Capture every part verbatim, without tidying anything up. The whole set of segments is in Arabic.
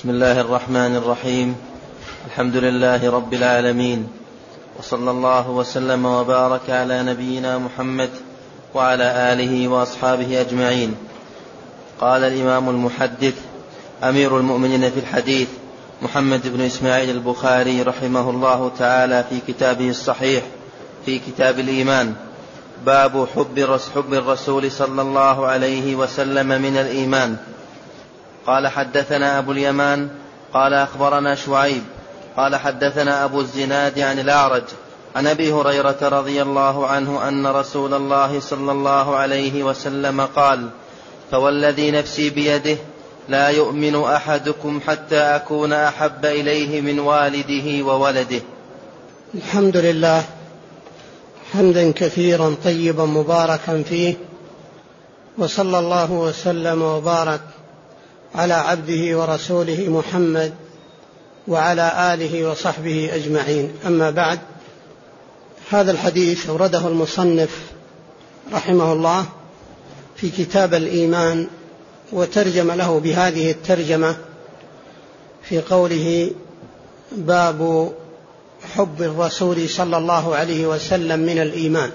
بسم الله الرحمن الرحيم. الحمد لله رب العالمين، وصلى الله وسلم وبارك على نبينا محمد وعلى آله وأصحابه أجمعين. قال الإمام المحدث أمير المؤمنين في الحديث محمد بن إسماعيل البخاري رحمه الله تعالى في كتابه الصحيح في كتاب الإيمان: باب حب الرسول صلى الله عليه وسلم من الإيمان. قال حدثنا أبو اليمان قال أخبرنا شعيب قال حدثنا أبو الزناد عن الأعرج عن أبي هريرة رضي الله عنه أن رسول الله صلى الله عليه وسلم قال: فوالذي نفسي بيده لا يؤمن أحدكم حتى أكون أحب إليه من والده وولده. الحمد لله حمدا كثيرا طيبا مباركا فيه، وصلى الله وسلم وبارك على عبده ورسوله محمد وعلى آله وصحبه أجمعين. أما بعد، هذا الحديث أورده المصنف رحمه الله في كتاب الإيمان، وترجم له بهذه الترجمة في قوله: باب حب الرسول صلى الله عليه وسلم من الإيمان.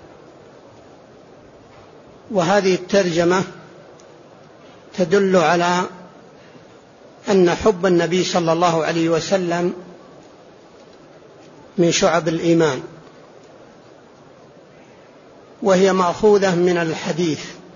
وهذه الترجمة تدل على أن حب النبي صلى الله عليه وسلم من شعب الإيمان، وهي مأخوذة من الحديث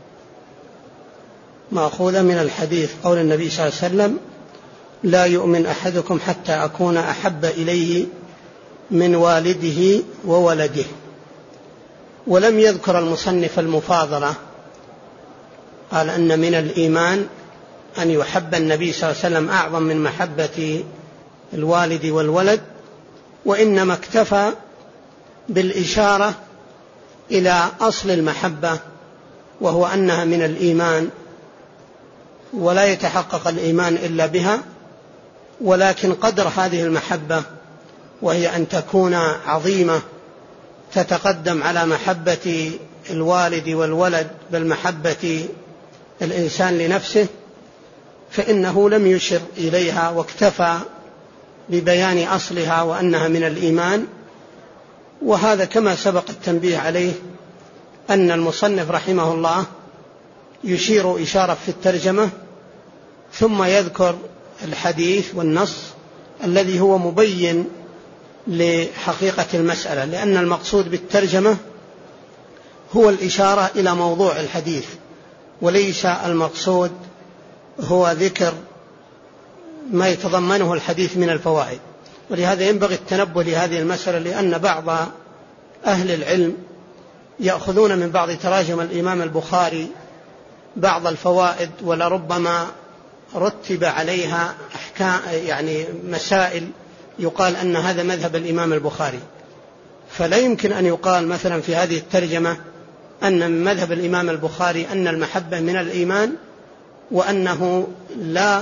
مأخوذة من الحديث قول النبي صلى الله عليه وسلم: لا يؤمن أحدكم حتى أكون أحب إليه من والده وولده. ولم يذكر المصنف المفاضلة، قال أن من الإيمان أن يحب النبي صلى الله عليه وسلم أعظم من محبة الوالد والولد، وإنما اكتفى بالإشارة إلى أصل المحبة، وهو أنها من الإيمان، ولا يتحقق الإيمان إلا بها. ولكن قدر هذه المحبة، وهي أن تكون عظيمة تتقدم على محبة الوالد والولد بل محبة الإنسان لنفسه، فإنه لم يشر إليها، واكتفى ببيان أصلها وأنها من الإيمان. وهذا كما سبق التنبيه عليه أن المصنف رحمه الله يشير إشارة في الترجمة، ثم يذكر الحديث والنص الذي هو مبين لحقيقة المسألة، لأن المقصود بالترجمة هو الإشارة إلى موضوع الحديث، وليس المقصود هو ذكر ما يتضمنه الحديث من الفوائد. ولهذا ينبغي التنبه لهذه المسألة، لأن بعض أهل العلم يأخذون من بعض تراجم الإمام البخاري بعض الفوائد، ولربما رتب عليها أحكام، يعني مسائل يقال أن هذا مذهب الإمام البخاري. فلا يمكن أن يقال مثلا في هذه الترجمة أن من مذهب الإمام البخاري أن المحبة من الإيمان، وأنه لا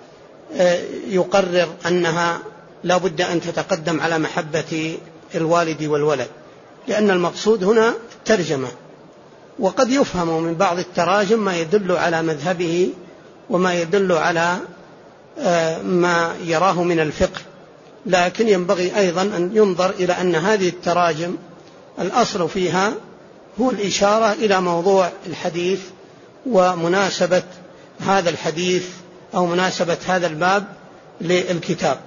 يقرر أنها لا بد أن تتقدم على محبة الوالد والولد، لأن المقصود هنا الترجمة. وقد يفهم من بعض التراجم ما يدل على مذهبه وما يدل على ما يراه من الفقه، لكن ينبغي أيضا أن ينظر إلى أن هذه التراجم الأصل فيها هو الإشارة إلى موضوع الحديث ومناسبة هذا الحديث أو مناسبة هذا الباب للكتاب.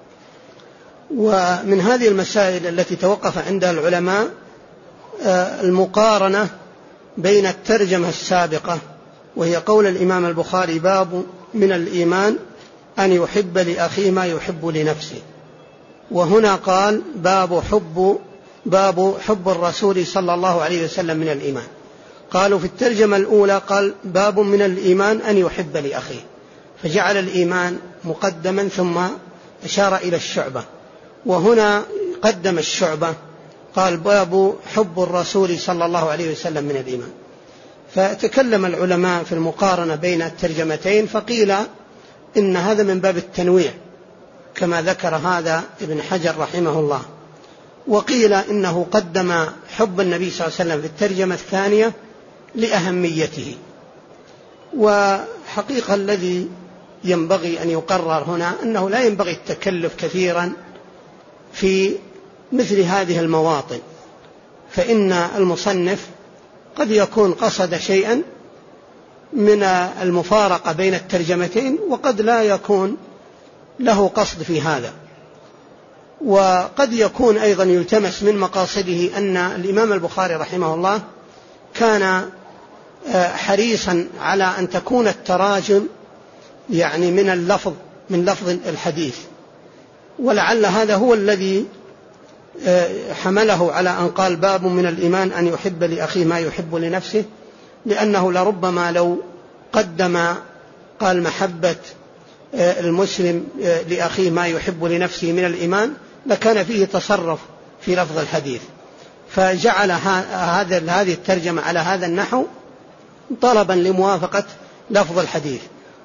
ومن هذه المسائل التي توقف عندها العلماء المقارنة بين الترجمة السابقة، وهي قول الإمام البخاري: باب من الإيمان أن يحب لأخيه ما يحب لنفسه. وهنا قال: باب حب باب حب الرسول صلى الله عليه وسلم من الإيمان. قالوا في الترجمة الأولى قال: باب من الإيمان أن يحب لأخيه، فجعل الإيمان مقدما ثم أشار إلى الشعبة. وهنا قدم الشعبة، قال: باب حب الرسول صلى الله عليه وسلم من الإيمان. فتكلم العلماء في المقارنة بين الترجمتين، فقيل إن هذا من باب التنويع كما ذكر هذا ابن حجر رحمه الله، وقيل إنه قدم حب النبي صلى الله عليه وسلم في الترجمة الثانية لأهميته. وحقيقة الذي ينبغي أن يقرر هنا أنه لا ينبغي التكلف كثيرا في مثل هذه المواطن، فإن المصنف قد يكون قصد شيئا من المفارقة بين الترجمتين وقد لا يكون له قصد في هذا. وقد يكون أيضا يلتمس من مقاصده أن الإمام البخاري رحمه الله كان حريصا على أن تكون التراجم يعني من اللفظ من لفظ الحديث، ولعل هذا هو الذي حمله على أن قال باب من الإيمان أن يحب لأخيه ما يحب لنفسه، لأنه لربما لو قدم قال محبة المسلم لأخيه ما يحب لنفسه من الإيمان لكان فيه تصرف في لفظ الحديث، فجعل هذا هذه الترجمة على هذا النحو طلبا لموافقة لفظ الحديث.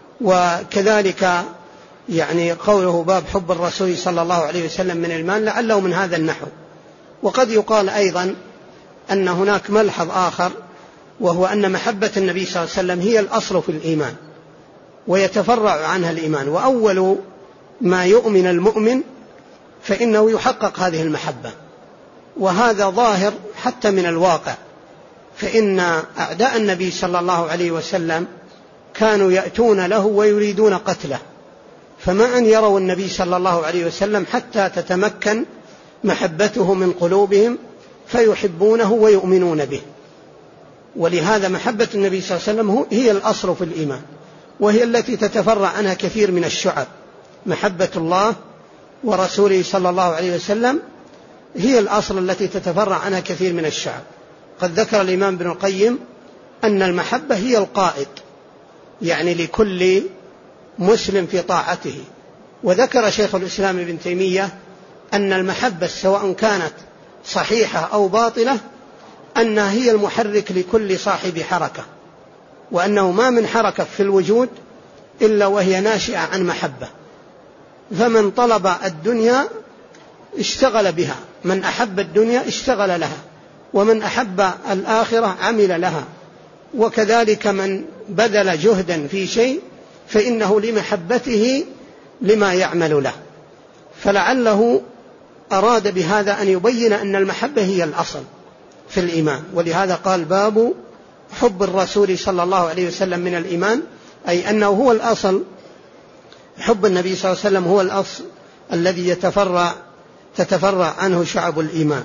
وكذلك يعني قوله باب حب الرسول صلى الله عليه وسلم من الإيمان لعله من هذا النحو. وقد يقال أيضا أن هناك ملحظ آخر، وهو أن محبة النبي صلى الله عليه وسلم هي الأصل في الإيمان ويتفرع عنها الإيمان، وأول ما يؤمن المؤمن فإنه يحقق هذه المحبة، وهذا ظاهر حتى من الواقع، فإن أعداء النبي صلى الله عليه وسلم كانوا يأتون له ويريدون قتله، فما أن يروا النبي صلى الله عليه وسلم حتى تتمكن محبته من قلوبهم فيحبونه ويؤمنون به. ولهذا محبة النبي صلى الله عليه وسلم هي الأصل في الإيمان، وهي التي تتفرع عنها كثير من الشعب. محبة الله ورسوله صلى الله عليه وسلم هي الأصل التي تتفرع عنها كثير من الشعب. قد ذكر الإمام ابن القيم أن المحبة هي القائد يعني لكل مسلم في طاعته، وذكر شيخ الإسلام ابن تيمية أن المحبة سواء كانت صحيحة أو باطلة أنها هي المحرك لكل صاحب حركة، وأنه ما من حركة في الوجود إلا وهي ناشئة عن محبة، فمن طلب الدنيا اشتغل بها، من أحب الدنيا اشتغل لها، ومن أحب الآخرة عمل لها، وكذلك من بذل جهدا في شيء فإنه لمحبته لما يعمل له. فلعله أراد بهذا أن يبين أن المحبة هي الأصل في الإيمان، ولهذا قال باب حب الرسول صلى الله عليه وسلم من الإيمان، أي أنه هو الأصل، حب النبي صلى الله عليه وسلم هو الأصل الذي يتفرع تتفرع عنه شعب الإيمان.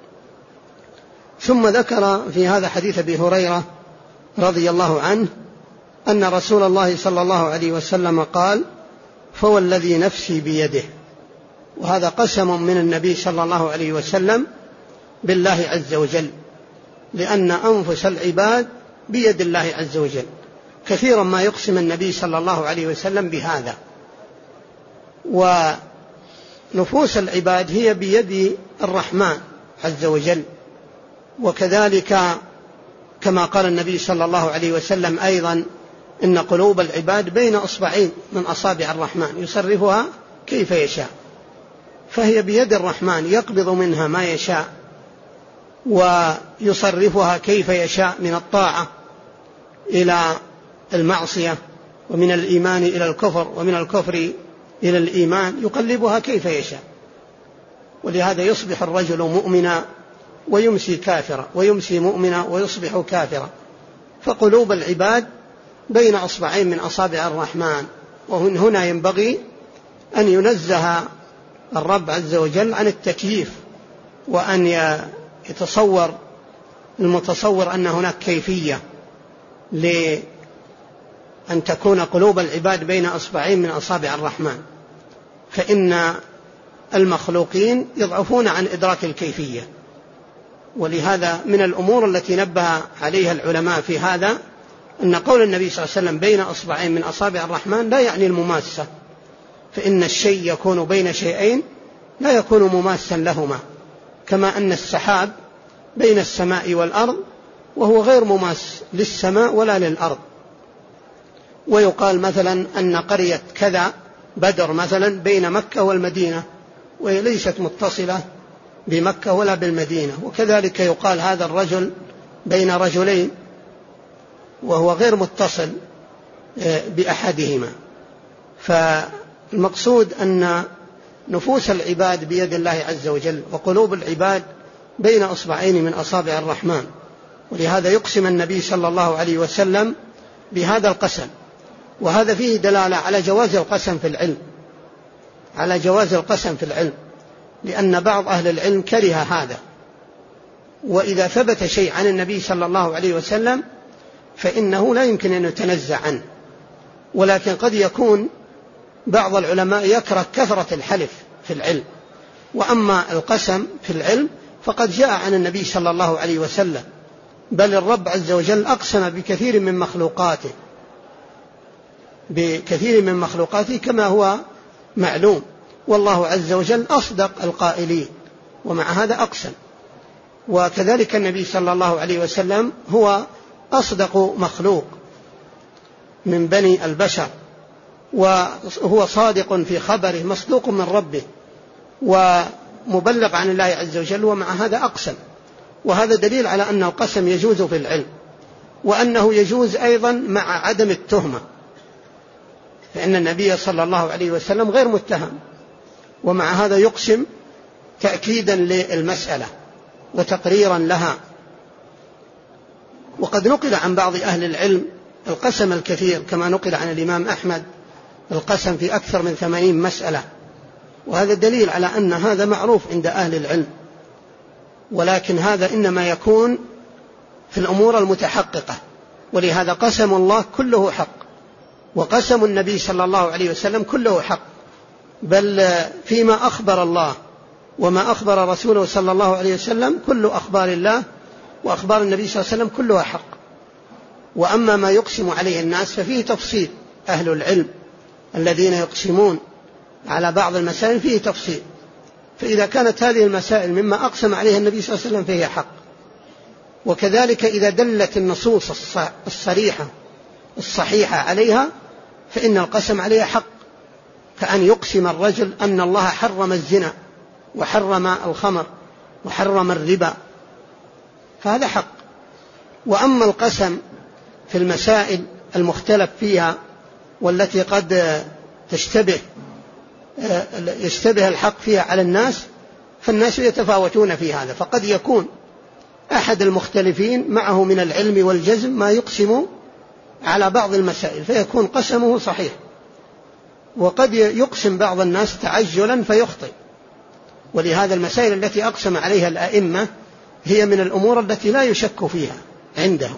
ثم ذكر في هذا حديث أبي هريرة رضي الله عنه أن رسول الله صلى الله عليه وسلم قال فوالذي نفسي بيده، وهذا قسم من النبي صلى الله عليه وسلم بالله عز وجل، لأن أنفس العباد بيد الله عز وجل، كثيرا ما يقسم النبي صلى الله عليه وسلم بهذا. ونفوس العباد هي بيد الرحمن عز وجل، وكذلك كما قال النبي صلى الله عليه وسلم أيضا إن قلوب العباد بين أصبعين من أصابع الرحمن يصرفها كيف يشاء، فهي بيد الرحمن يقبض منها ما يشاء ويصرفها كيف يشاء، من الطاعة إلى المعصية، ومن الإيمان إلى الكفر، ومن الكفر إلى الإيمان، يقلبها كيف يشاء. ولهذا يصبح الرجل مؤمنا ويمسي كافرا، ويمسي مؤمنا ويصبح كافرا، فقلوب العباد بين أصبعين من أصابع الرحمن. ومن هنا ينبغي أن ينزه الرب عز وجل عن التكييف، وأن يتصور المتصور أن هناك كيفية لأن تكون قلوب العباد بين أصبعين من أصابع الرحمن، فإن المخلوقين يضعفون عن إدراك الكيفية. ولهذا من الأمور التي نبه عليها العلماء في هذا أن قول النبي صلى الله عليه وسلم بين أصبعين من أصابع الرحمن لا يعني المماسة، فإن الشيء يكون بين شيئين لا يكون مماسا لهما، كما أن السحاب بين السماء والأرض وهو غير مماس للسماء ولا للأرض. ويقال مثلا أن قرية كذا بدر مثلا بين مكة والمدينة، وهي ليست متصلة بمكة ولا بالمدينة. وكذلك يقال هذا الرجل بين رجلين وهو غير متصل بأحدهما. فالمقصود أن نفوس العباد بيد الله عز وجل، وقلوب العباد بين أصبعين من أصابع الرحمن، ولهذا يقسم النبي صلى الله عليه وسلم بهذا القسم. وهذا فيه دلالة على جواز القسم في العلم، على جواز القسم في العلم، لأن بعض أهل العلم كره هذا. وإذا ثبت شيء عن النبي صلى الله عليه وسلم فإنه لا يمكن أن يتنزع عنه، ولكن قد يكون بعض العلماء يكره كثرة الحلف في العلم. وأما القسم في العلم فقد جاء عن النبي صلى الله عليه وسلم، بل الرب عز وجل أقسم بكثير من مخلوقاته بكثير من مخلوقاته كما هو معلوم، والله عز وجل أصدق القائلين، ومع هذا أقسم. وكذلك النبي صلى الله عليه وسلم هو أصدق مخلوق من بني البشر، وهو صادق في خبره، مصدوق من ربه، ومبلغ عن الله عز وجل، ومع هذا أقسم. وهذا دليل على أن القسم يجوز في العلم، وأنه يجوز أيضا مع عدم التهمة، فإن النبي صلى الله عليه وسلم غير متهم، ومع هذا يقسم تأكيدا للمسألة وتقريرا لها. وقد نقل عن بعض أهل العلم القسم الكثير، كما نقل عن الإمام أحمد القسم في أكثر من ثمانين مسألة، وهذا دليل على أن هذا معروف عند أهل العلم. ولكن هذا إنما يكون في الأمور المتحققة، ولهذا قسم الله كله حق، وقسم النبي صلى الله عليه وسلم كله حق، بل فيما أخبر الله وما أخبر رسوله صلى الله عليه وسلم كل أخبار الله وأخبار النبي صلى الله عليه وسلم كلها حق. وأما ما يقسم عليه الناس ففيه تفصيل، أهل العلم الذين يقسمون على بعض المسائل فيه تفصيل، فإذا كانت هذه المسائل مما أقسم عليها النبي صلى الله عليه وسلم فهي حق. وكذلك إذا دلت النصوص الصريحة الصحيحة عليها فإن القسم عليها حق، كأن يقسم الرجل أن الله حرم الزنا وحرم الخمر وحرم الربا، فهذا حق. وأما القسم في المسائل المختلف فيها والتي قد تشتبه يشتبه الحق فيها على الناس، فالناس يتفاوتون في هذا، فقد يكون أحد المختلفين معه من العلم والجزم ما يقسم على بعض المسائل فيكون قسمه صحيح، وقد يقسم بعض الناس تعجلا فيخطئ. ولهذا المسائل التي أقسم عليها الأئمة هي من الأمور التي لا يشك فيها عندهم،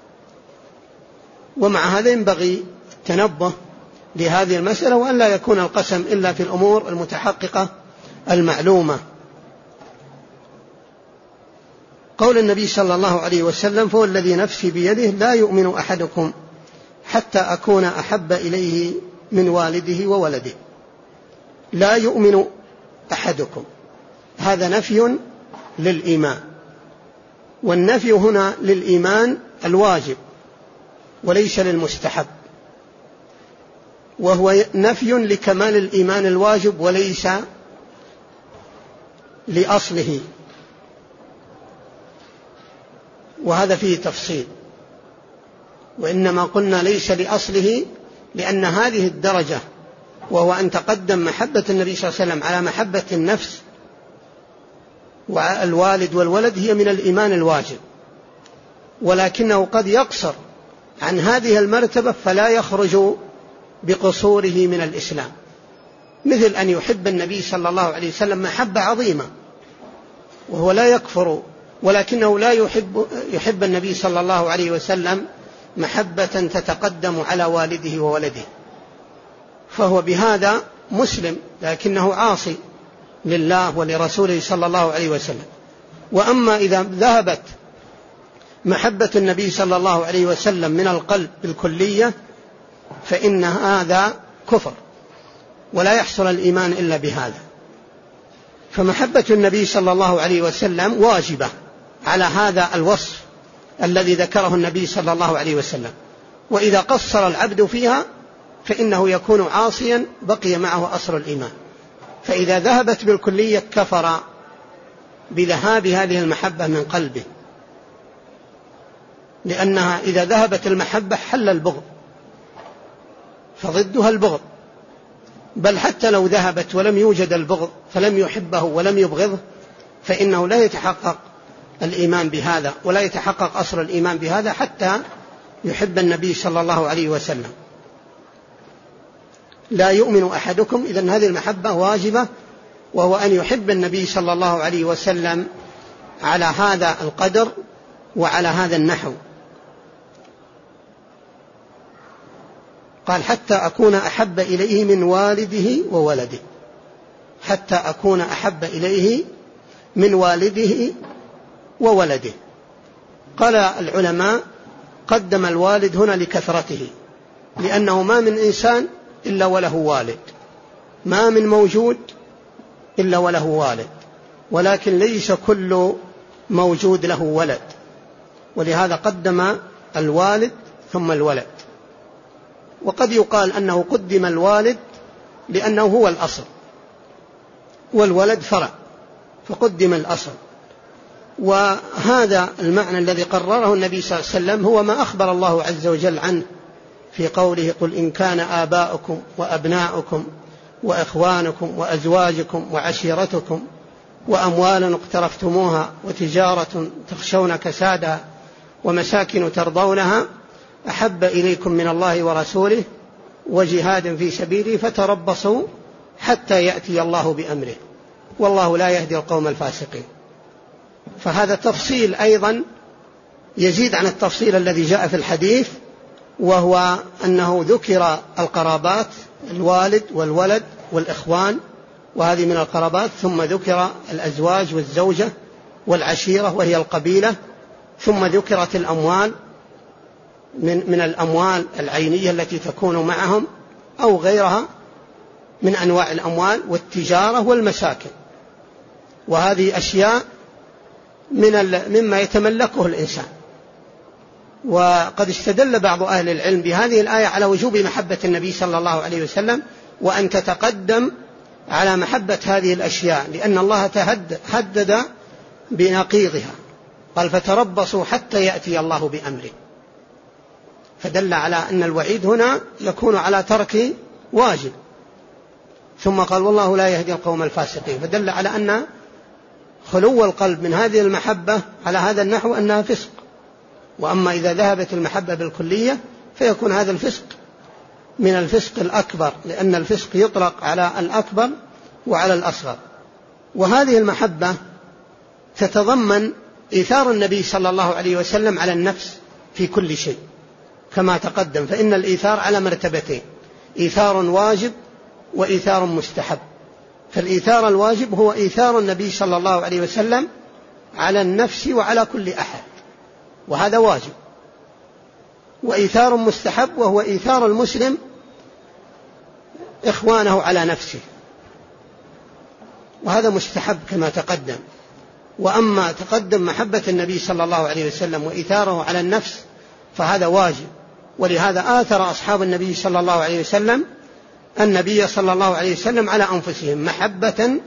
ومع هذا ينبغي التنبه لهذه المسألة، وأن لا يكون القسم إلا في الأمور المتحققة المعلومة. قول النبي صلى الله عليه وسلم: فهو الذي نفسي بيده لا يؤمن أحدكم حتى أكون أحب إليه من والده وولده. لا يؤمن أحدكم، هذا نفي للإيمان، والنفي هنا للإيمان الواجب وليس للمستحب، وهو نفي لكمال الإيمان الواجب وليس لأصله، وهذا فيه تفصيل. وإنما قلنا ليس لأصله لأن هذه الدرجة، وهو أن تقدم محبة النبي صلى الله عليه وسلم على محبة النفس والوالد والولد، هي من الإيمان الواجب، ولكنه قد يقصر عن هذه المرتبة فلا يخرج بقصوره من الإسلام، مثل أن يحب النبي صلى الله عليه وسلم محبة عظيمة وهو لا يكفر، ولكنه لا يحب, يحب النبي صلى الله عليه وسلم محبة تتقدم على والده وولده، فهو بهذا مسلم لكنه عاصي لله ولرسوله صلى الله عليه وسلم. وأما إذا ذهبت محبة النبي صلى الله عليه وسلم من القلب بالكلية فإن هذا كفر، ولا يحصل الإيمان إلا بهذا. فمحبة النبي صلى الله عليه وسلم واجبة على هذا الوصف الذي ذكره النبي صلى الله عليه وسلم، وإذا قصر العبد فيها فإنه يكون عاصيا بقي معه أصل الإيمان. فإذا ذهبت بالكلية كفر بذهاب هذه المحبة من قلبه، لأنها إذا ذهبت المحبة حل البغض، فضدها البغض، بل حتى لو ذهبت ولم يوجد البغض فلم يحبه ولم يبغضه فإنه لا يتحقق الإيمان بهذا، ولا يتحقق أصل الإيمان بهذا حتى يحب النبي صلى الله عليه وسلم. لا يؤمن أحدكم، إذن هذه المحبة واجبة، وهو أن يحب النبي صلى الله عليه وسلم على هذا القدر وعلى هذا النحو. قال حتى أكون أحب إليه من والده وولده، حتى أكون أحب إليه من والده وولده. قال العلماء قدم الوالد هنا لكثرته، لأنه ما من إنسان إلا وله والد، ما من موجود إلا وله والد، ولكن ليس كل موجود له ولد، ولهذا قدم الوالد ثم الولد. وقد يقال أنه قدم الوالد لأنه هو الأصل، والولد فرع، فقدم الأصل. وهذا المعنى الذي قرره النبي صلى الله عليه وسلم هو ما أخبر الله عز وجل عنه في قوله قل إن كان آباؤكم وأبناؤكم وإخوانكم وأزواجكم وعشيرتكم وأموال اقترفتموها وتجارة تخشون كسادها ومساكن ترضونها أحب إليكم من الله ورسوله وجهاد في سبيله فتربصوا حتى يأتي الله بأمره والله لا يهدي القوم الفاسقين. فهذا تفصيل أيضا يزيد عن التفصيل الذي جاء في الحديث، وهو أنه ذكر القرابات، الوالد والولد والإخوان، وهذه من القرابات، ثم ذكر الأزواج والزوجة والعشيرة وهي القبيلة، ثم ذكرت الأموال من, من الأموال العينية التي تكون معهم أو غيرها من أنواع الأموال، والتجارة والمساكن. وهذه أشياء من مما يتملكه الإنسان. وقد استدل بعض أهل العلم بهذه الآية على وجوب محبة النبي صلى الله عليه وسلم، وأن تتقدم على محبة هذه الأشياء، لأن الله حدد بنقيضها، قال فتربصوا حتى يأتي الله بأمره، فدل على أن الوعيد هنا يكون على ترك واجب. ثم قال والله لا يهدي القوم الفاسقين، فدل على أن خلو القلب من هذه المحبة على هذا النحو أنها فسق. وأما إذا ذهبت المحبة بالكلية فيكون هذا الفسق من الفسق الأكبر، لأن الفسق يطلق على الأكبر وعلى الأصغر. وهذه المحبة تتضمن إيثار النبي صلى الله عليه وسلم على النفس في كل شيء كما تقدم، فإن الإيثار على مرتبتين، إيثار واجب وإيثار مستحب. فالإيثار الواجب هو إيثار النبي صلى الله عليه وسلم على النفس وعلى كل أحد، وهذا واجب. وإيثار مستحب وهو إيثار المسلم إخوانه على نفسه، وهذا مستحب كما تقدم. وأما تقدم محبة النبي صلى الله عليه وسلم وإيثاره على النفس فهذا واجب. ولهذا آثر أصحاب النبي صلى الله عليه وسلم النبي صلى الله عليه وسلم على أنفسهم محبة،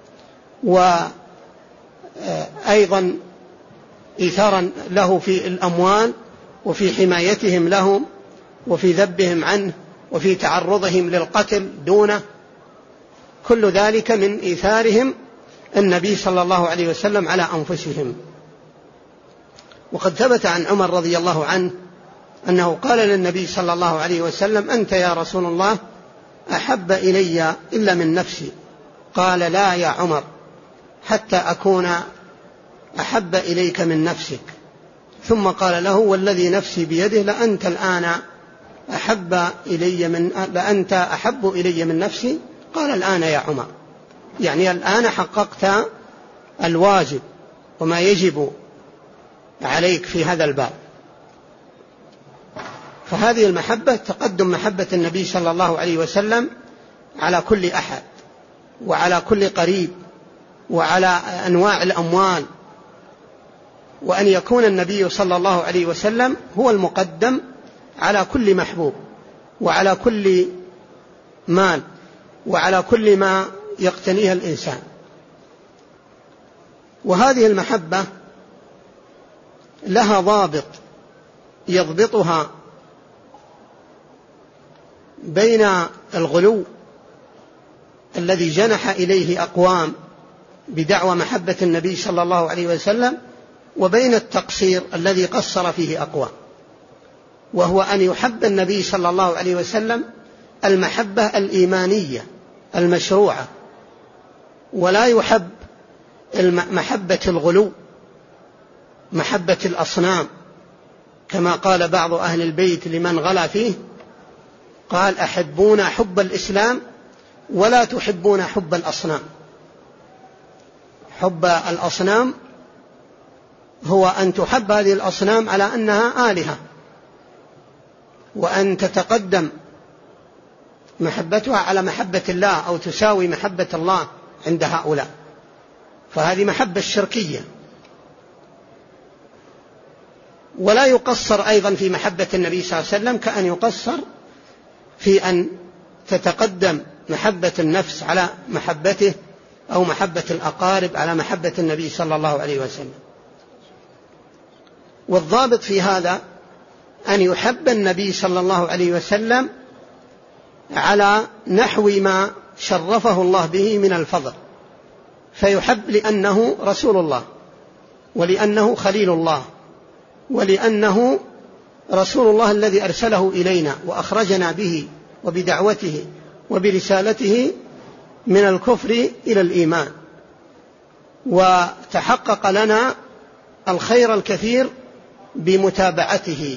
وأيضا إيثارا له في الأموال وفي حمايتهم لهم وفي ذبهم عنه وفي تعرضهم للقتل دونه، كل ذلك من إيثارهم النبي صلى الله عليه وسلم على أنفسهم. وقد ثبت عن عمر رضي الله عنه أنه قال للنبي صلى الله عليه وسلم أنت يا رسول الله أحب إلي إلا من نفسي. قال لا يا عمر حتى أكون أحب إليك من نفسك. ثم قال له والذي نفسي بيده لأنت الآن أحب إلي من لأنت أحب إلي من نفسي. قال الآن يا عمر، يعني الآن حققت الواجب وما يجب عليك في هذا الباب. فهذه المحبة تقدم محبة النبي صلى الله عليه وسلم على كل أحد وعلى كل قريب وعلى أنواع الأموال، وأن يكون النبي صلى الله عليه وسلم هو المقدم على كل محبوب وعلى كل مال وعلى كل ما يقتنيه الإنسان. وهذه المحبة لها ضابط يضبطها بين الغلو الذي جنح إليه أقوام بدعوى محبة النبي صلى الله عليه وسلم، وبين التقصير الذي قصر فيه أقوام، وهو أن يحب النبي صلى الله عليه وسلم المحبة الإيمانية المشروعة، ولا يحب محبة الغلو، محبة الأصنام، كما قال بعض أهل البيت لمن غلا فيه، قال: أحبون حب الإسلام ولا تحبون حب الأصنام. حب الأصنام هو أن تحب هذه الأصنام على أنها آلهة، وأن تتقدم محبتها على محبة الله أو تساوي محبة الله عند هؤلاء، فهذه محبة الشركية. ولا يقصر أيضا في محبة النبي صلى الله عليه وسلم كأن يقصر في أن تتقدم محبة النفس على محبته، أو محبة الأقارب على محبة النبي صلى الله عليه وسلم. والضابط في هذا أن يحب النبي صلى الله عليه وسلم على نحو ما شرفه الله به من الفضل، فيحب لأنه رسول الله، ولأنه خليل الله، ولأنه رسول الله الذي أرسله إلينا وأخرجنا به وبدعوته وبرسالته من الكفر إلى الإيمان، وتحقق لنا الخير الكثير بمتابعته.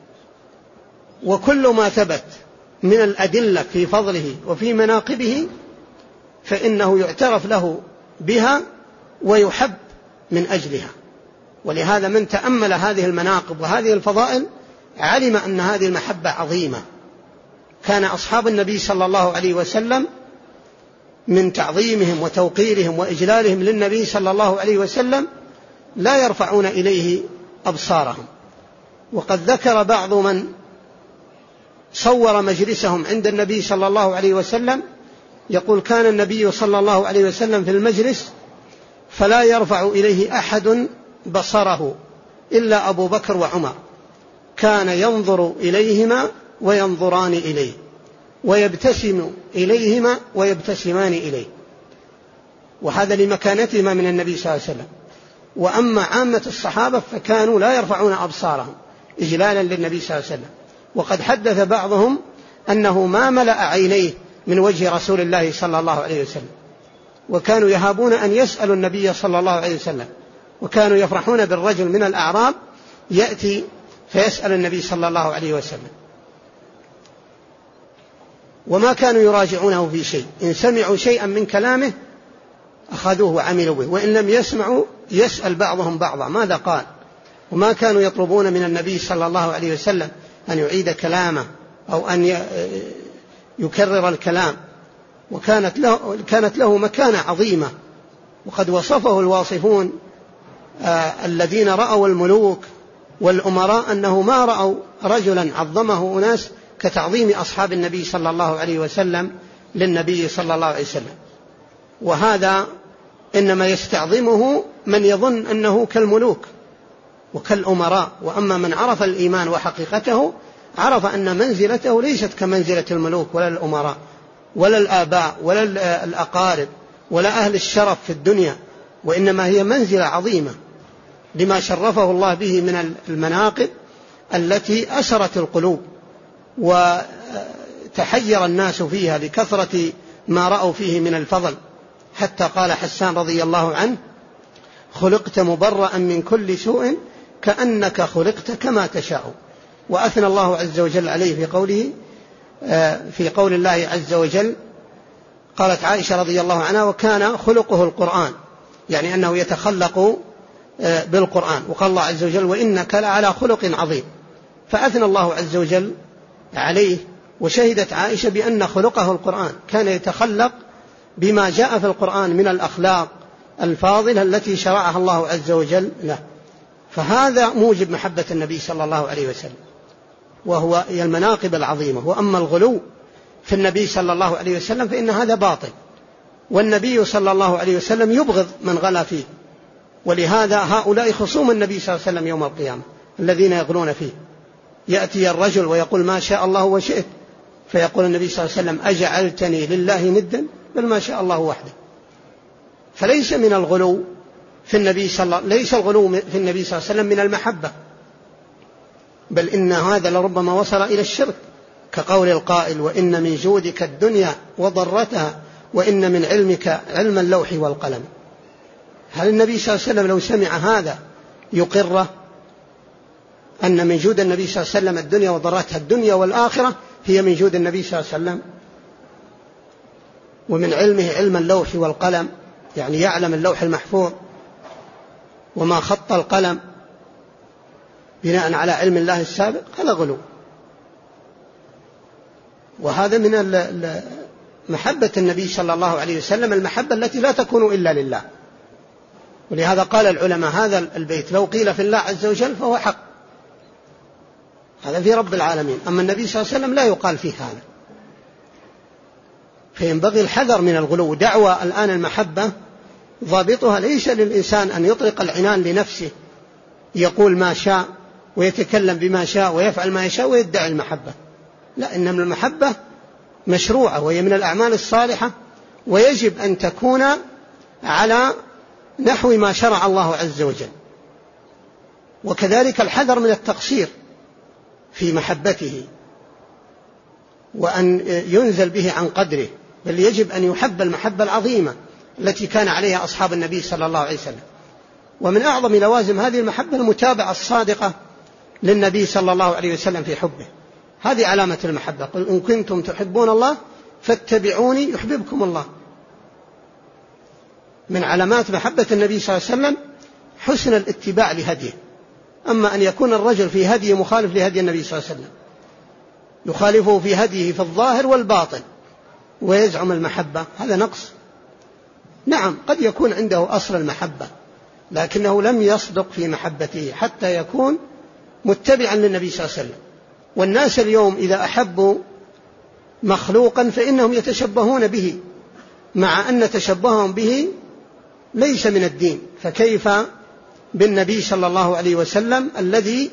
وكل ما ثبت من الأدلة في فضله وفي مناقبه فإنه يعترف له بها ويحب من أجلها. ولهذا من تأمل هذه المناقب وهذه الفضائل علم أن هذه المحبة عظيمة. كان أصحاب النبي صلى الله عليه وسلم من تعظيمهم وتوقيرهم وإجلالهم للنبي صلى الله عليه وسلم لا يرفعون إليه أبصارهم. وقد ذكر بعض من صور مجلسهم عند النبي صلى الله عليه وسلم، يقول: كان النبي صلى الله عليه وسلم في المجلس فلا يرفع إليه أحد بصره إلا أبو بكر وعمر، كان ينظر إليهما وينظران إليه، ويبتسم إليهما ويبتسمان إليه، وهذا لمكانتهما من النبي صلى الله عليه وسلم. وأما عامة الصحابة فكانوا لا يرفعون أبصارهم إجلالا للنبي صلى الله عليه وسلم. وقد حدث بعضهم أنه ما ملأ عينيه من وجه رسول الله صلى الله عليه وسلم، وكانوا يهابون أن يسألوا النبي صلى الله عليه وسلم، وكانوا يفرحون بالرجل من الأعراب يأتي فيسأل النبي صلى الله عليه وسلم، وما كانوا يراجعونه في شيء. إن سمعوا شيئا من كلامه أخذوه وعملوا به، وإن لم يسمعوا يسأل بعضهم بعضا ماذا قال. وما كانوا يطلبون من النبي صلى الله عليه وسلم أن يعيد كلامه أو أن يكرر الكلام، وكانت له, كانت له مكانة عظيمة. وقد وصفه الواصفون آه الذين رأوا الملوك والأمراء أنه ما رأوا رجلا عظمه أناس كتعظيم أصحاب النبي صلى الله عليه وسلم للنبي صلى الله عليه وسلم. وهذا إنما يستعظمه من يظن أنه كالملوك وكالأمراء، وأما من عرف الإيمان وحقيقته عرف أن منزلته ليست كمنزلة الملوك ولا الأمراء ولا الآباء ولا الأقارب ولا أهل الشرف في الدنيا، وإنما هي منزلة عظيمة لما شرفه الله به من المناقب التي أسرت القلوب وتحير الناس فيها لكثرة ما رأوا فيه من الفضل، حتى قال حسان رضي الله عنه: خلقت مبرأ من كل سوء كأنك خلقت كما تشاء. وأثنى الله عز وجل عليه في قوله في قول الله عز وجل، قالت عائشة رضي الله عنها: وكان خلقه القرآن، يعني أنه يتخلق بالقرآن. وقال الله عز وجل: وإنك لعلى خلق عظيم. فأثنى الله عز وجل عليه، وشهدت عائشة بأن خلقه القرآن، كان يتخلق بما جاء في القرآن من الأخلاق الفاضلة التي شرعها الله عز وجل له. فهذا موجب محبة النبي صلى الله عليه وسلم، وهو المناقب العظيمة. وأما الغلو في النبي صلى الله عليه وسلم فإن هذا باطل، والنبي صلى الله عليه وسلم يبغض من غلا فيه. ولهذا هؤلاء خصوم النبي صلى الله عليه وسلم يوم القيامة الذين يغلون فيه. يأتي الرجل ويقول: ما شاء الله وشئت، فيقول النبي صلى الله عليه وسلم: أجعلتني لله ندا؟ بل ما شاء الله وحده. فليس من الغلو في النبي صلى الله ليس الغلو في النبي صلى الله عليه وسلم من المحبة، بل إن هذا لربما وصل إلى الشرك، كقول القائل: وإن من جودك الدنيا وضرتها وإن من علمك علم اللوح والقلم. هل النبي صلى الله عليه وسلم لو سمع هذا يقره؟ أن من جود النبي صلى الله عليه وسلم الدنيا وضرتها، الدنيا والآخرة هي من جود النبي صلى الله عليه وسلم. ومن علمه علم اللوح والقلم، يعني يعلم اللوح المحفوظ وما خط القلم بناء على علم الله السابق، هذا غلو. وهذا من محبة النبي صلى الله عليه وسلم، المحبة التي لا تكون إلا لله. ولهذا قال العلماء: هذا البيت لو قيل في الله عز وجل فهو حق، هذا في رب العالمين. أما النبي صلى الله عليه وسلم لا يقال فيه هذا. فينبغي الحذر من الغلو. دعوى الآن المحبة ضابطها ليس للإنسان أن يطلق العنان لنفسه، يقول ما شاء ويتكلم بما شاء ويفعل ما يشاء ويدعي المحبة. لا، إنما المحبة مشروعة وهي من الأعمال الصالحة، ويجب أن تكون على نحو ما شرع الله عز وجل. وكذلك الحذر من التقصير في محبته وأن ينزل به عن قدره، بل يجب أن يحب المحبة العظيمة التي كان عليها أصحاب النبي صلى الله عليه وسلم. ومن أعظم لوازم هذه المحبة المتابعة الصادقة للنبي صلى الله عليه وسلم في حبه، هذه علامة المحبة. قل إن كنتم تحبون الله فاتبعوني يحببكم الله. من علامات محبة النبي صلى الله عليه وسلم حسن الاتباع لهديه. أما أن يكون الرجل في هديه مخالف لهدي النبي صلى الله عليه وسلم، يخالفه في هديه في الظاهر والباطن ويزعم المحبة، هذا نقص. نعم، قد يكون عنده أصل المحبة لكنه لم يصدق في محبته حتى يكون متبعا للنبي صلى الله عليه وسلم. والناس اليوم إذا أحبوا مخلوقا فإنهم يتشبهون به، مع أن تشبههم به ليس من الدين، فكيف بالنبي صلى الله عليه وسلم الذي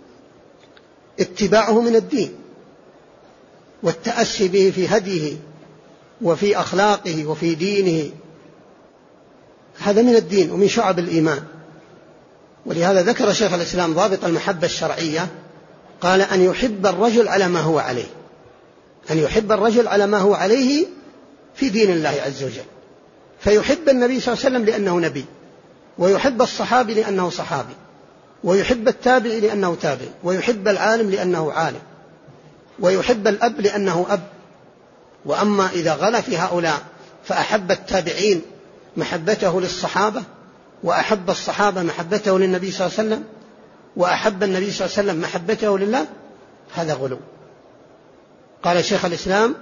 اتباعه من الدين والتأسي به في هديه وفي أخلاقه وفي دينه، هذا من الدين ومن شعب الإيمان. ولهذا ذكر شيخ الإسلام ضابط المحبة الشرعية، قال: أن يحب الرجل على ما هو عليه، أن يحب الرجل على ما هو عليه في دين الله عز وجل، فيحب النبي صلى الله عليه وسلم لأنه نبي، ويحب الصحابي لأنه صحابي، ويحب التابع لأنه تابع، ويحب العالم لأنه عالم، ويحب الأب لأنه أب. وأما إذا غلا في هؤلاء فأحب التابعين محبته للصحابة، وأحب الصحابة محبته للنبي صلى الله عليه وسلم، وأحب النبي صلى الله عليه وسلم محبته لله، هذا غلو. قال شيخ الإسلام: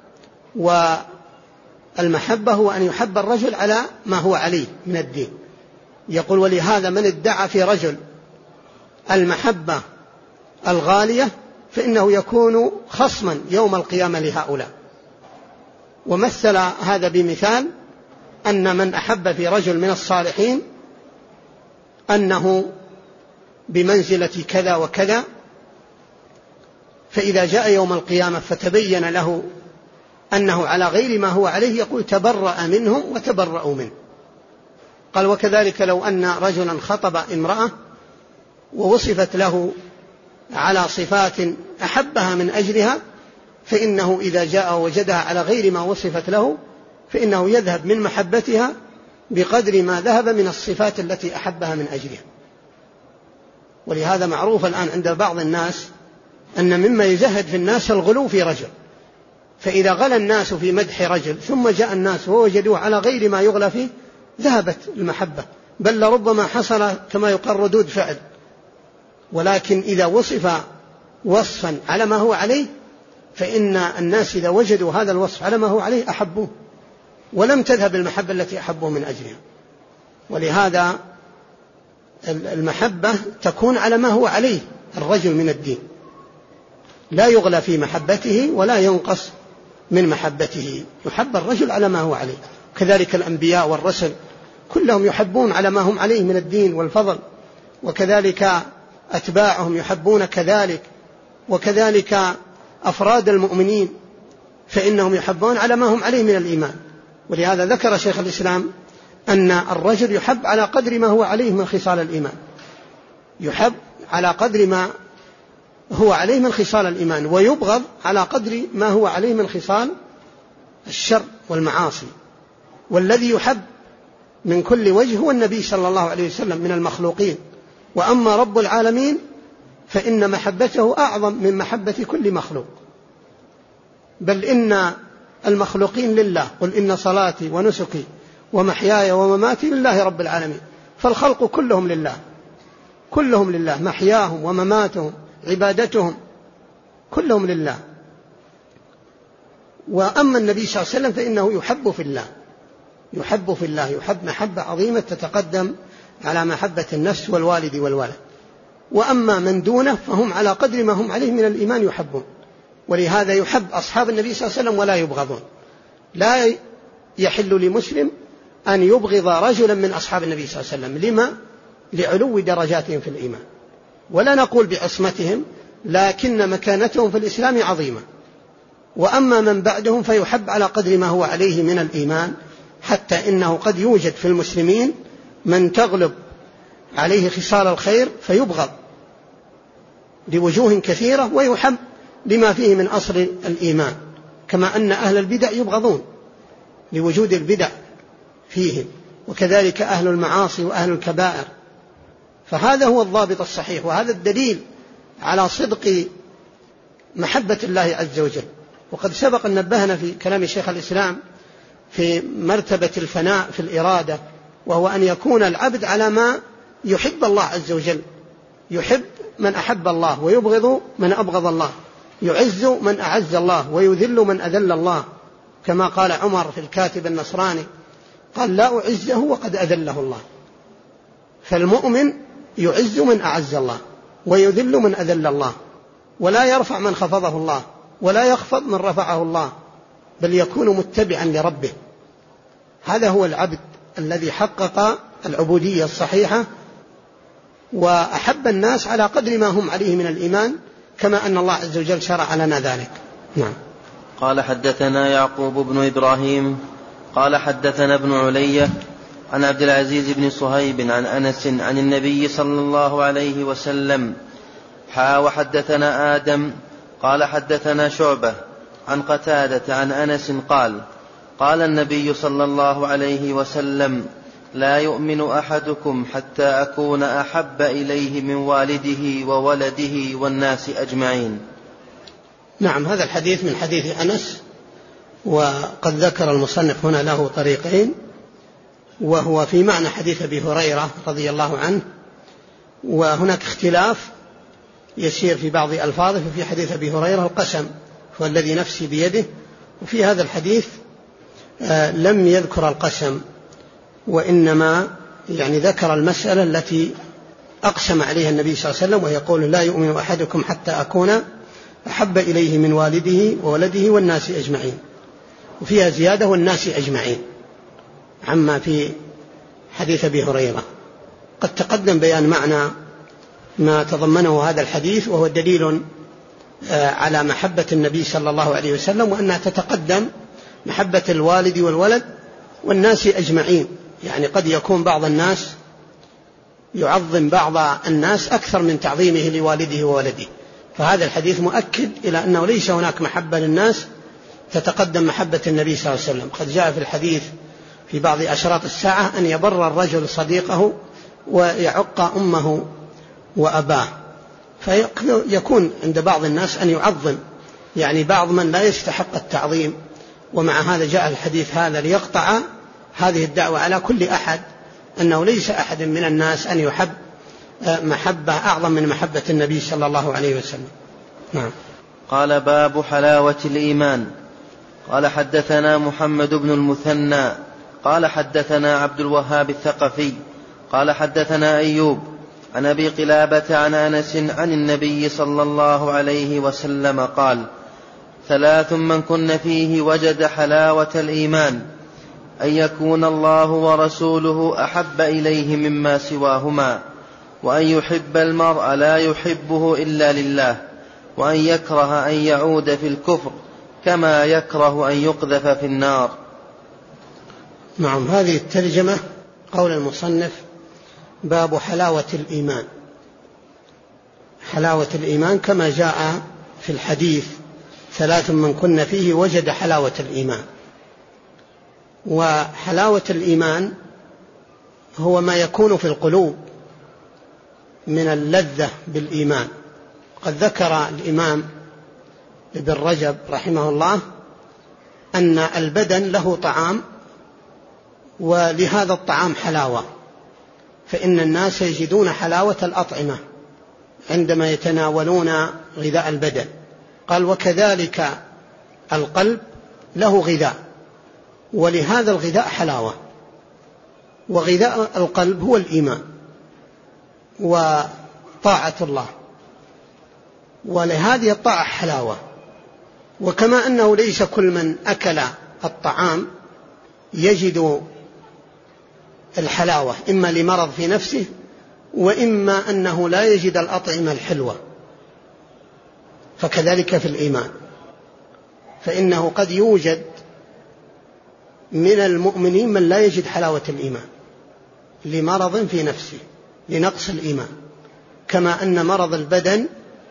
والمحبة هو أن يحب الرجل على ما هو عليه من الدين. يقول: ولهذا من ادعى في رجل المحبة الغالية فإنه يكون خصما يوم القيامة لهؤلاء. ومثل هذا بمثال أن من أحب في رجل من الصالحين أنه بمنزلة كذا وكذا، فإذا جاء يوم القيامة فتبين له أنه على غير ما هو عليه يقول: تبرأ منهم وتبرأوا منه. قال: وكذلك لو أن رجلا خطب امرأة ووصفت له على صفات أحبها من أجلها، فإنه إذا جاء وجدها على غير ما وصفت له فإنه يذهب من محبتها بقدر ما ذهب من الصفات التي أحبها من أجلها. ولهذا معروف الآن عند بعض الناس أن مما يزهد في الناس الغلو في رجل، فإذا غلى الناس في مدح رجل ثم جاء الناس ووجدوه على غير ما يغلى فيه ذهبت المحبة، بل لربما حصل كما يقال ردود فعل. ولكن إذا وصف وصفا على ما هو عليه فإن الناس إذا وجدوا هذا الوصف على ما هو عليه أحبوه، ولم تذهب المحبة التي أحبوه من أجلها. ولهذا المحبة تكون على ما هو عليه الرجل من الدين، لا يغلى في محبته ولا ينقص من محبته، يحب الرجل على ما هو عليه. كذلك الأنبياء والرسل كلهم يحبون على ما هم عليه من الدين والفضل، وكذلك أتباعهم يحبون كذلك، وكذلك أفراد المؤمنين فإنهم يحبون على ما هم عليه من الإيمان. ولهذا ذكر شيخ الإسلام أن الرجل يحب على قدر ما هو عليه من خصال الإيمان، يحب على قدر ما هو عليه من خصال الإيمان، ويبغض على قدر ما هو عليه من خصال الشر والمعاصي. والذي يحب من كل وجه هو النبي صلى الله عليه وسلم من المخلوقين، وأما رب العالمين فإن محبته أعظم من محبة كل مخلوق، بل إن المخلوقين لله، قل إن صلاتي ونسكي ومحياي ومماتي لله رب العالمين. فالخلق كلهم لله، كلهم لله، محياهم ومماتهم عبادتهم كلهم لله. وأما النبي صلى الله عليه وسلم فإنه يحب في الله، يحب في الله، يحب محبة عظيمة تتقدم على محبة النفس والوالد والولد. وأما من دونه فهم على قدر ما هم عليه من الإيمان يحبون، ولهذا يحب أصحاب النبي صلى الله عليه وسلم ولا يبغضون. لا يحل لمسلم أن يبغض رجلا من أصحاب النبي صلى الله عليه وسلم. لما؟ لعلو درجاتهم في الإيمان، ولا نقول بعصمتهم، لكن مكانتهم في الإسلام عظيمة. وأما من بعدهم فيحب على قدر ما هو عليه من الإيمان، حتى إنه قد يوجد في المسلمين من تغلب عليه خصال الخير فيبغض لوجوه كثيرة، ويحب لما فيه من أصل الإيمان، كما أن أهل البدع يبغضون لوجود البدع فيهم، وكذلك أهل المعاصي وأهل الكبائر. فهذا هو الضابط الصحيح، وهذا الدليل على صدق محبة الله عز وجل. وقد سبق أن نبهنا في كلام شيخ الإسلام في مرتبة الفناء في الإرادة، وهو أن يكون العبد على ما يحب الله عز وجل، يحب من أحب الله ويبغض من أبغض الله، يعز من أعز الله ويذل من أذل الله، كما قال عمر في الكاتب النصراني، قال لا أعزه وقد أذله الله. فالمؤمن يعز من أعز الله ويذل من أذل الله، ولا يرفع من خفضه الله ولا يخفض من رفعه الله، بل يكون متبعا لربه. هذا هو العبد الذي حقق العبودية الصحيحة، وأحب الناس على قدر ما هم عليه من الإيمان، كما أن الله عز وجل شرع لنا ذلك. نعم. قال حدثنا يعقوب بن إبراهيم قال حدثنا ابن علية عن عبد العزيز بن صهيب عن أنس عن النبي صلى الله عليه وسلم حا وحدثنا آدم قال حدثنا شعبة عن قتادة عن أنس قال قال النبي صلى الله عليه وسلم لا يؤمن أحدكم حتى أكون أحب إليه من والده وولده والناس أجمعين. نعم، هذا الحديث من حديث أنس، وقد ذكر المصنف هنا له طريقين، وهو في معنى حديث أبي هريرة رضي الله عنه، وهناك اختلاف يسير في بعض ألفاظه. ففي حديث أبي هريرة القسم هو الذي نفسي بيده، وفي هذا الحديث آه لم يذكر القسم، وإنما يعني ذكر المسألة التي أقسم عليها النبي صلى الله عليه وسلم، ويقول لا يؤمن أحدكم حتى أكون أحب إليه من والده وولده والناس أجمعين، وفيها زيادة والناس أجمعين عما في حديث أبي هريرة. قد تقدم بيان معنى ما تضمنه هذا الحديث، وهو دليل على محبة النبي صلى الله عليه وسلم، وأنها تتقدم محبة الوالد والولد والناس أجمعين. يعني قد يكون بعض الناس يعظم بعض الناس أكثر من تعظيمه لوالده وولده، فهذا الحديث مؤكد إلى أنه ليس هناك محبة للناس تتقدم محبة النبي صلى الله عليه وسلم. قد جاء في الحديث في بعض أشراط الساعة أن يبر الرجل صديقه ويعق أمه وأباه، فيكون عند بعض الناس أن يعظم يعني بعض من لا يستحق التعظيم. ومع هذا جاء الحديث هذا ليقطع هذه الدعوة على كل أحد، أنه ليس أحد من الناس أن يحب محبة أعظم من محبة النبي صلى الله عليه وسلم. نعم. قال باب حلاوة الإيمان. قال حدثنا محمد بن المثنى قال حدثنا عبد الوهاب الثقفي قال حدثنا أيوب عن أبي قلابة عن أنس عن النبي صلى الله عليه وسلم قال ثلاث من كن فيه وجد حلاوة الإيمان: أن يكون الله ورسوله أحب إليه مما سواهما، وأن يحب المرء لا يحبه إلا لله، وأن يكره أن يعود في الكفر كما يكره أن يقذف في النار. نعم. هذه الترجمة قول المصنف: باب حلاوة الإيمان. حلاوة الإيمان كما جاء في الحديث: ثلاث من كن فيه وجد حلاوة الإيمان. وحلاوة الإيمان هو ما يكون في القلوب من اللذة بالإيمان. قد ذكر الإمام ابن رجب رحمه الله أن البدن له طعام، ولهذا الطعام حلاوة، فإن الناس يجدون حلاوة الأطعمة عندما يتناولون غذاء البدن. قال: وكذلك القلب له غذاء، ولهذا الغذاء حلاوة. وغذاء القلب هو الإيمان وطاعة الله، ولهذه الطاعة حلاوة. وكما أنه ليس كل من أكل الطعام يجد الحلاوة، إما لمرض في نفسه، وإما أنه لا يجد الأطعمة الحلوة، فكذلك في الإيمان، فإنه قد يوجد من المؤمنين من لا يجد حلاوة الإيمان لمرض في نفسه، لنقص الإيمان. كما أن مرض البدن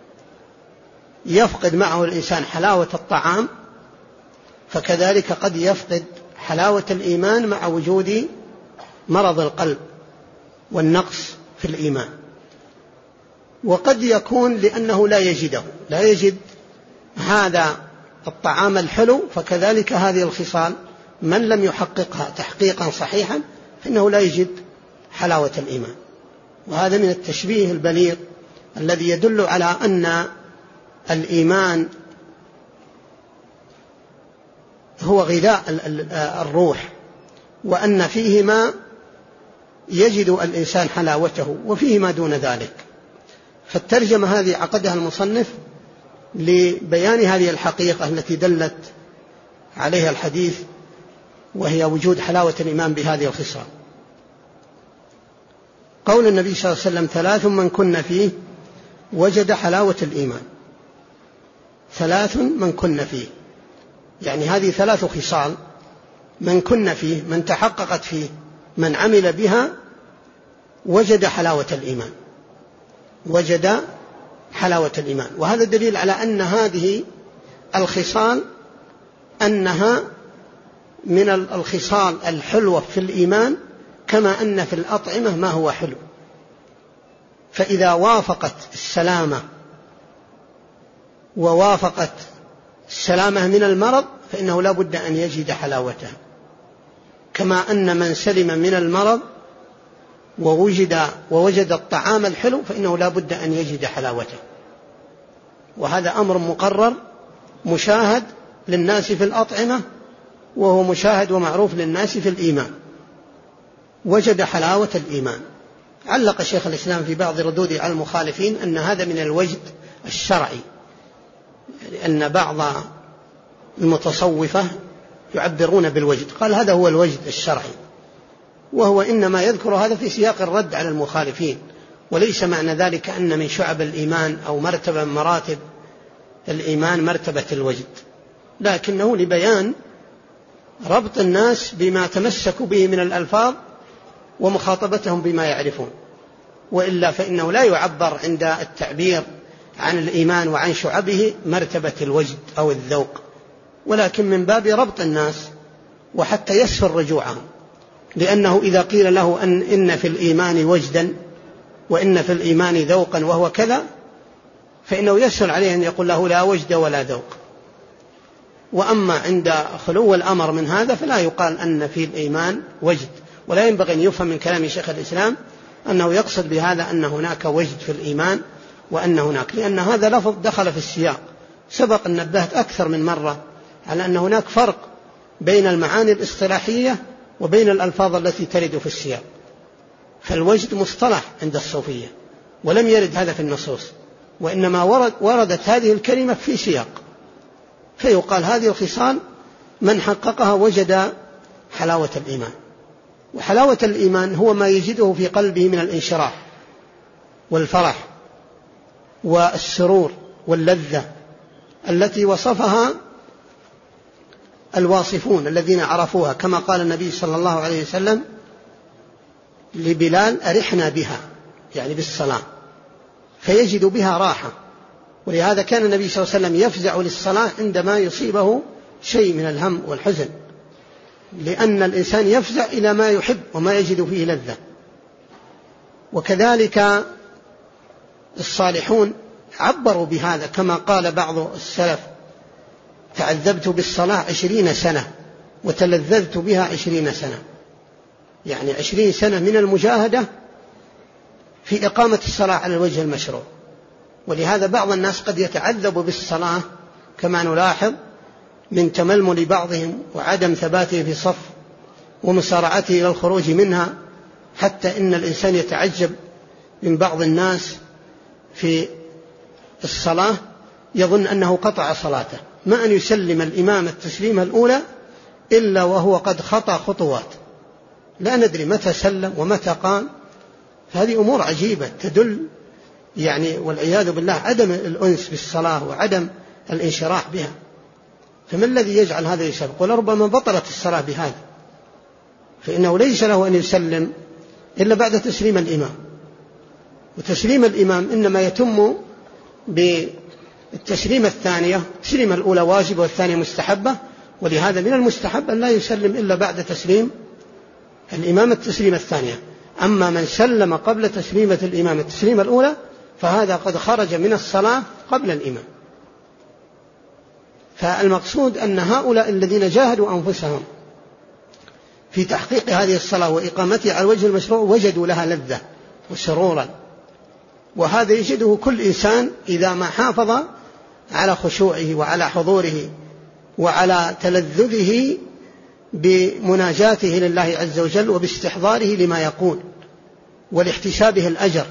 يفقد معه الإنسان حلاوة الطعام، فكذلك قد يفقد حلاوة الإيمان مع وجود مرض القلب والنقص في الإيمان. وقد يكون لأنه لا يجده، لا يجد هذا الطعام الحلو، فكذلك هذه الخصال من لم يحققها تحقيقا صحيحا فإنه لا يجد حلاوة الإيمان. وهذا من التشبيه البليغ الذي يدل على أن الإيمان هو غذاء الروح، وأن فيه ما يجد الإنسان حلاوته وفيه ما دون ذلك. فالترجمة هذه عقدها المصنف لبيان هذه الحقيقة التي دلت عليها الحديث، وهي وجود حلاوة الإيمان بهذه الخصال. قول النبي صلى الله عليه وسلم: ثلاث من كن فيه وجد حلاوة الإيمان. ثلاث من كن فيه، يعني هذه ثلاث خصال من كن فيه، من تحققت فيه، من عمل بها وجد حلاوة الإيمان، وجد حلاوة الإيمان. وهذا دليل على أن هذه الخصال أنها من الخصال الحلوة في الإيمان، كما أن في الأطعمة ما هو حلو. فإذا وافقت السلامة ووافقت السلامة من المرض فإنه لا بد أن يجد حلاوتها، كما أن من سلم من المرض ووجد ووجد الطعام الحلو فإنه لا بد أن يجد حلاوته. وهذا أمر مقرر مشاهد للناس في الأطعمة، وهو مشاهد ومعروف للناس في الإيمان. وجد حلاوة الإيمان. علق شيخ الإسلام في بعض ردوده على المخالفين أن هذا من الوجد الشرعي، لأن بعض المتصوفة يعبرون بالوجد، قال هذا هو الوجد الشرعي، وهو إنما يذكر هذا في سياق الرد على المخالفين، وليس معنى ذلك أن من شعب الإيمان أو مرتبة من مراتب الإيمان مرتبة الوجد، لكنه لبيان ربط الناس بما تمسكوا به من الألفاظ ومخاطبتهم بما يعرفون. وإلا فإنه لا يعبر عند التعبير عن الإيمان وعن شعبه مرتبة الوجد أو الذوق، ولكن من باب ربط الناس وحتى يسهل رجوعهم. لأنه إذا قيل له أن إن في الإيمان وجدا وإن في الإيمان ذوقا وهو كذا، فإنه يسهل عليه أن يقول له لا وجد ولا ذوق. وأما عند خلو الأمر من هذا فلا يقال أن في الإيمان وجد. ولا ينبغي أن يفهم من كلام شيخ الإسلام أنه يقصد بهذا أن هناك وجد في الإيمان وأن هناك، لأن هذا لفظ دخل في السياق. سبق أن نبهت أكثر من مرة على أن هناك فرق بين المعاني الاصطلاحية وبين الألفاظ التي ترد في السياق. فالوجد مصطلح عند الصوفية ولم يرد هذا في النصوص، وإنما ورد وردت هذه الكلمة في سياق، فيقال هذه الخصال من حققها وجد حلاوة الإيمان. وحلاوة الإيمان هو ما يجده في قلبه من الانشراح والفرح والسرور واللذة التي وصفها الواصفون الذين عرفوها، كما قال النبي صلى الله عليه وسلم لبلال: أرحنا بها، يعني بالصلاة، فيجد بها راحة. ولهذا كان النبي صلى الله عليه وسلم يفزع للصلاة عندما يصيبه شيء من الهم والحزن، لأن الإنسان يفزع إلى ما يحب وما يجد فيه لذة. وكذلك الصالحون عبروا بهذا، كما قال بعض السلف: تعذبت بالصلاة عشرين سنة وتلذذت بها عشرين سنة، يعني عشرين سنة من المجاهدة في إقامة الصلاة على الوجه المشروع. ولهذا بعض الناس قد يتعذب بالصلاة كما نلاحظ من تململ بعضهم وعدم ثباته في صف ومسارعته إلى الخروج منها، حتى إن الإنسان يتعجب من بعض الناس في الصلاة يظن أنه قطع صلاته، ما أن يسلم الإمام التسليمة الأولى إلا وهو قد خطأ خطوات، لا ندري متى سلم ومتى قام. فهذه أمور عجيبة تدل يعني والعياذ بالله عدم الأنس بالصلاة وعدم الانشراح بها. فما الذي يجعل هذا يسبق؟ ولربما بطلت الصلاة بهذا، فإنه ليس له أن يسلم إلا بعد تسليم الإمام، وتسليم الإمام إنما يتم بالتسليمة الثانية. التسليمة الأولى واجبة والثانية مستحبة، ولهذا من المستحب أن لا يسلم إلا بعد تسليم الإمام التسليمة الثانية. أما من سلم قبل تسليمة الإمام التسليمة الأولى فهذا قد خرج من الصلاة قبل الإمام. فالمقصود أن هؤلاء الذين جاهدوا أنفسهم في تحقيق هذه الصلاة وإقامتها على الوجه المشروع وجدوا لها لذة وسرورا، وهذا يجده كل إنسان إذا ما حافظ على خشوعه وعلى حضوره وعلى تلذذه بمناجاته لله عز وجل وباستحضاره لما يقول ولاحتسابه الأجر.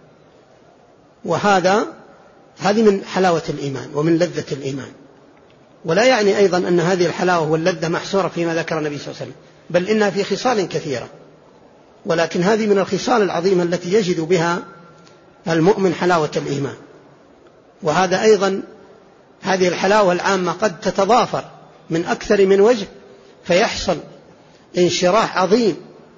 وهذا هذه من حلاوة الإيمان ومن لذة الإيمان. ولا يعني أيضا أن هذه الحلاوة واللذة محصورة فيما ذكر النبي صلى الله عليه وسلم، بل إنها في خصال كثيرة، ولكن هذه من الخصال العظيمة التي يجد بها المؤمن حلاوة الإيمان. وهذا أيضا هذه الحلاوة العامة قد تتضافر من أكثر من وجه، فيحصل انشراح عظيم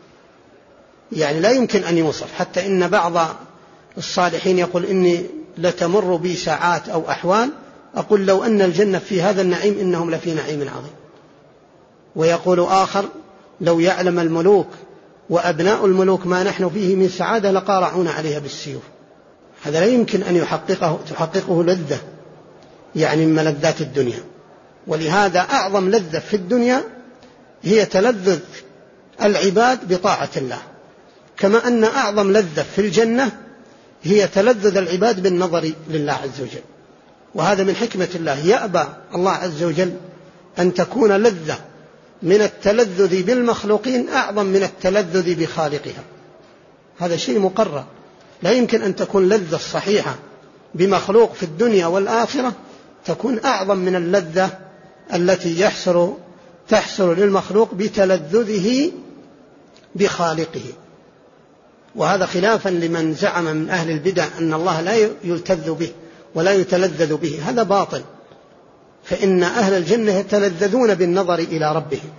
يعني لا يمكن أن يوصف. حتى إن بعض الصالحين يقول: إني لتمر بي ساعات أو أحوال أقول لو أن الجنة في هذا النعيم إنهم لفي نعيم عظيم. ويقول آخر: لو يعلم الملوك وأبناء الملوك ما نحن فيه من سعادة لقارعون عليها بالسيوف. هذا لا يمكن أن يحققه تحققه لذة يعني من ملذات الدنيا. ولهذا أعظم لذة في الدنيا هي تلذذ العباد بطاعة الله، كما أن أعظم لذة في الجنة هي تلذذ العباد بالنظر لله عز وجل. وهذا من حكمة الله، يأبى الله عز وجل أن تكون لذة من التلذذ بالمخلوقين أعظم من التلذذ بخالقها. هذا شيء مقرر، لا يمكن أن تكون لذة صحيحة بمخلوق في الدنيا والآخرة تكون أعظم من اللذة التي يحصل تحصل للمخلوق بتلذذه بخالقه. وهذا خلافا لمن زعم من أهل البدع أن الله لا يلتذ به ولا يتلذذ به، هذا باطل. فإن أهل الجنة يتلذذون بالنظر إلى ربهم،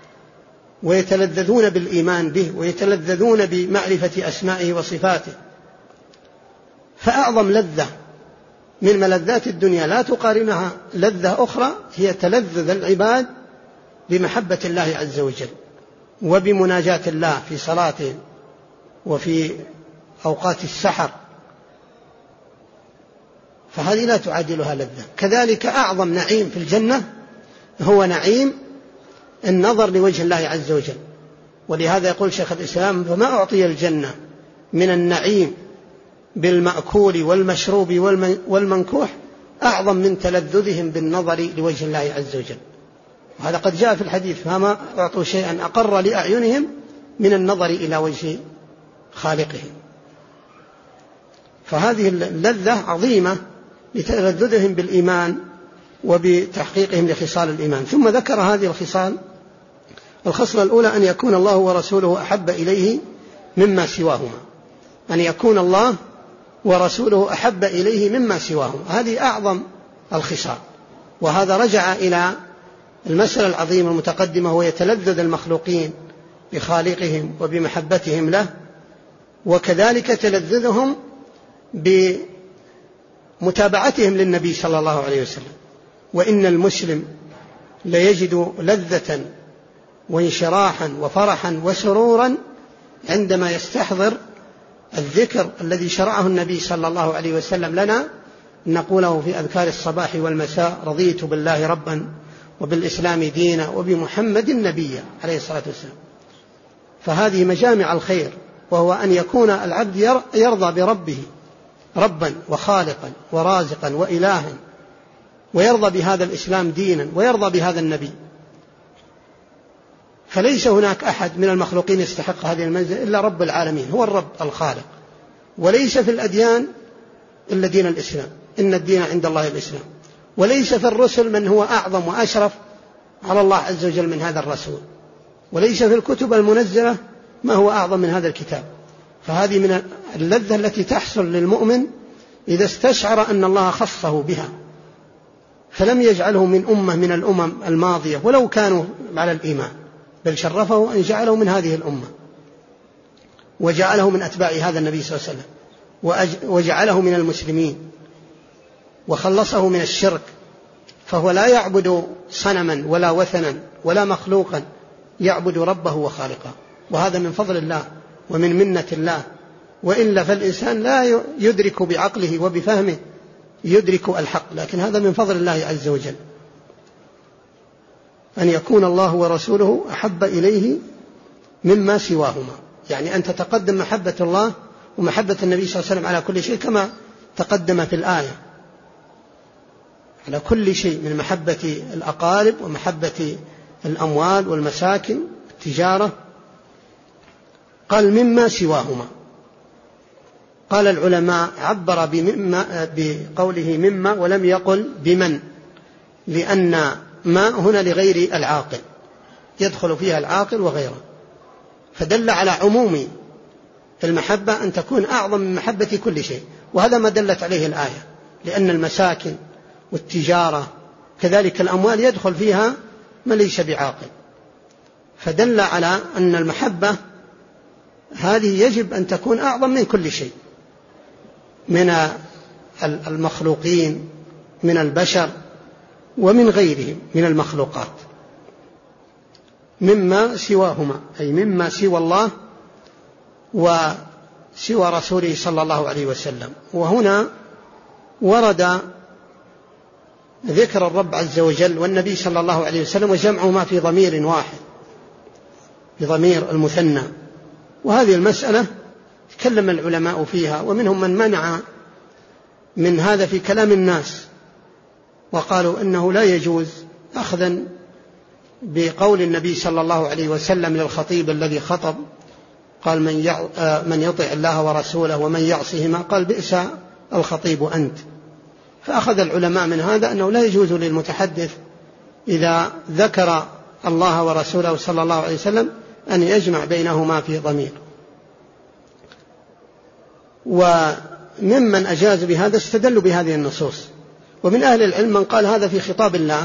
ويتلذذون بالإيمان به، ويتلذذون بمعرفة أسمائه وصفاته. فأعظم لذة من ملذات الدنيا لا تقارنها لذة أخرى هي تلذذ العباد بمحبة الله عز وجل وبمناجاة الله في صلاتهم وفي أوقات السحر، فهذه لا تعادلها لذة. كذلك أعظم نعيم في الجنة هو نعيم النظر لوجه الله عز وجل. ولهذا يقول شيخ الإسلام: فما أعطي الجنة من النعيم بالمأكول والمشروب والمنكوح أعظم من تلذذهم بالنظر لوجه الله عز وجل. وهذا قد جاء في الحديث: فما أعطوا شيئا أقر لأعينهم من النظر إلى وجه خالقهم. فهذه اللذة عظيمة لتلذذهم بالإيمان وبتحقيقهم لخصال الإيمان. ثم ذكر هذه الخصال. الخصلة الأولى أن يكون الله ورسوله أحب إليه مما سواهما، أن يكون الله ورسوله أحب إليه مما سواهما، هذه أعظم الخصال. وهذا رجع إلى المسألة العظيمة المتقدمة هو يتلذذ المخلوقين بخالقهم وبمحبتهم له، وكذلك تلذذهم بمتابعتهم للنبي صلى الله عليه وسلم. وإن المسلم ليجد لذة وانشراحا وفرحا وسرورا عندما يستحضر الذكر الذي شرعه النبي صلى الله عليه وسلم لنا نقوله في أذكار الصباح والمساء: رضيت بالله ربا وبالإسلام دينا وبمحمد نبيا عليه الصلاة والسلام. فهذه مجامع الخير، وهو أن يكون العبد يرضى بربه ربا وخالقا ورازقا وإلها، ويرضى بهذا الإسلام دينا، ويرضى بهذا النبي. فليس هناك أحد من المخلوقين يستحق هذه المنزلة إلا رب العالمين، هو الرب الخالق. وليس في الأديان إلا دين الإسلام، إن الدين عند الله الإسلام. وليس في الرسل من هو أعظم وأشرف على الله عز وجل من هذا الرسول. وليس في الكتب المنزلة ما هو أعظم من هذا الكتاب. فهذه من اللذة التي تحصل للمؤمن إذا استشعر أن الله خصه بها، فلم يجعله من أمة من الأمم الماضية ولو كانوا على الإيمان، بل شرفه أن جعله من هذه الأمة، وجعله من أتباع هذا النبي صلى الله عليه وسلم، وجعله من المسلمين، وخلصه من الشرك. فهو لا يعبد صنما ولا وثنا ولا مخلوقا، يعبد ربه وخالقه. وهذا من فضل الله ومن منة الله. وإلا فالإنسان لا يدرك بعقله وبفهمه يدرك الحق، لكن هذا من فضل الله عز وجل، أن يكون الله ورسوله أحب إليه مما سواهما. يعني أن تتقدم محبة الله ومحبة النبي صلى الله عليه وسلم على كل شيء، كما تقدم في الآية، على كل شيء من محبة الأقارب ومحبة الأموال والمساكن التجارة. قال مما سواهما. قال العلماء عبر بمما بقوله مما ولم يقل بمن، لأن ما هنا لغير العاقل، يدخل فيها العاقل وغيره، فدل على عموم المحبة أن تكون أعظم من محبة كل شيء. وهذا ما دلت عليه الآية، لأن المساكن والتجارة كذلك الأموال يدخل فيها من ليس بعاقل، فدل على أن المحبة هذه يجب أن تكون أعظم من كل شيء، من المخلوقين من البشر ومن غيرهم من المخلوقات. مما سواهما أي مما سوى الله وسوى رسوله صلى الله عليه وسلم. وهنا ورد ذكر الرب عز وجل والنبي صلى الله عليه وسلم وجمعهما في ضمير واحد، بضمير المثنى. وهذه المسألة تكلم العلماء فيها، ومنهم من منع من هذا في كلام الناس، وقالوا إنه لا يجوز أخذا بقول النبي صلى الله عليه وسلم للخطيب الذي خطب، قال من يطع الله ورسوله ومن يعصهما قال بئس الخطيب أنت. فأخذ العلماء من هذا أنه لا يجوز للمتحدث إذا ذكر الله ورسوله صلى الله عليه وسلم أن يجمع بينهما في ضمير. وممن أجاز بهذا استدلوا بهذه النصوص. ومن أهل العلم من قال هذا في خطاب الله،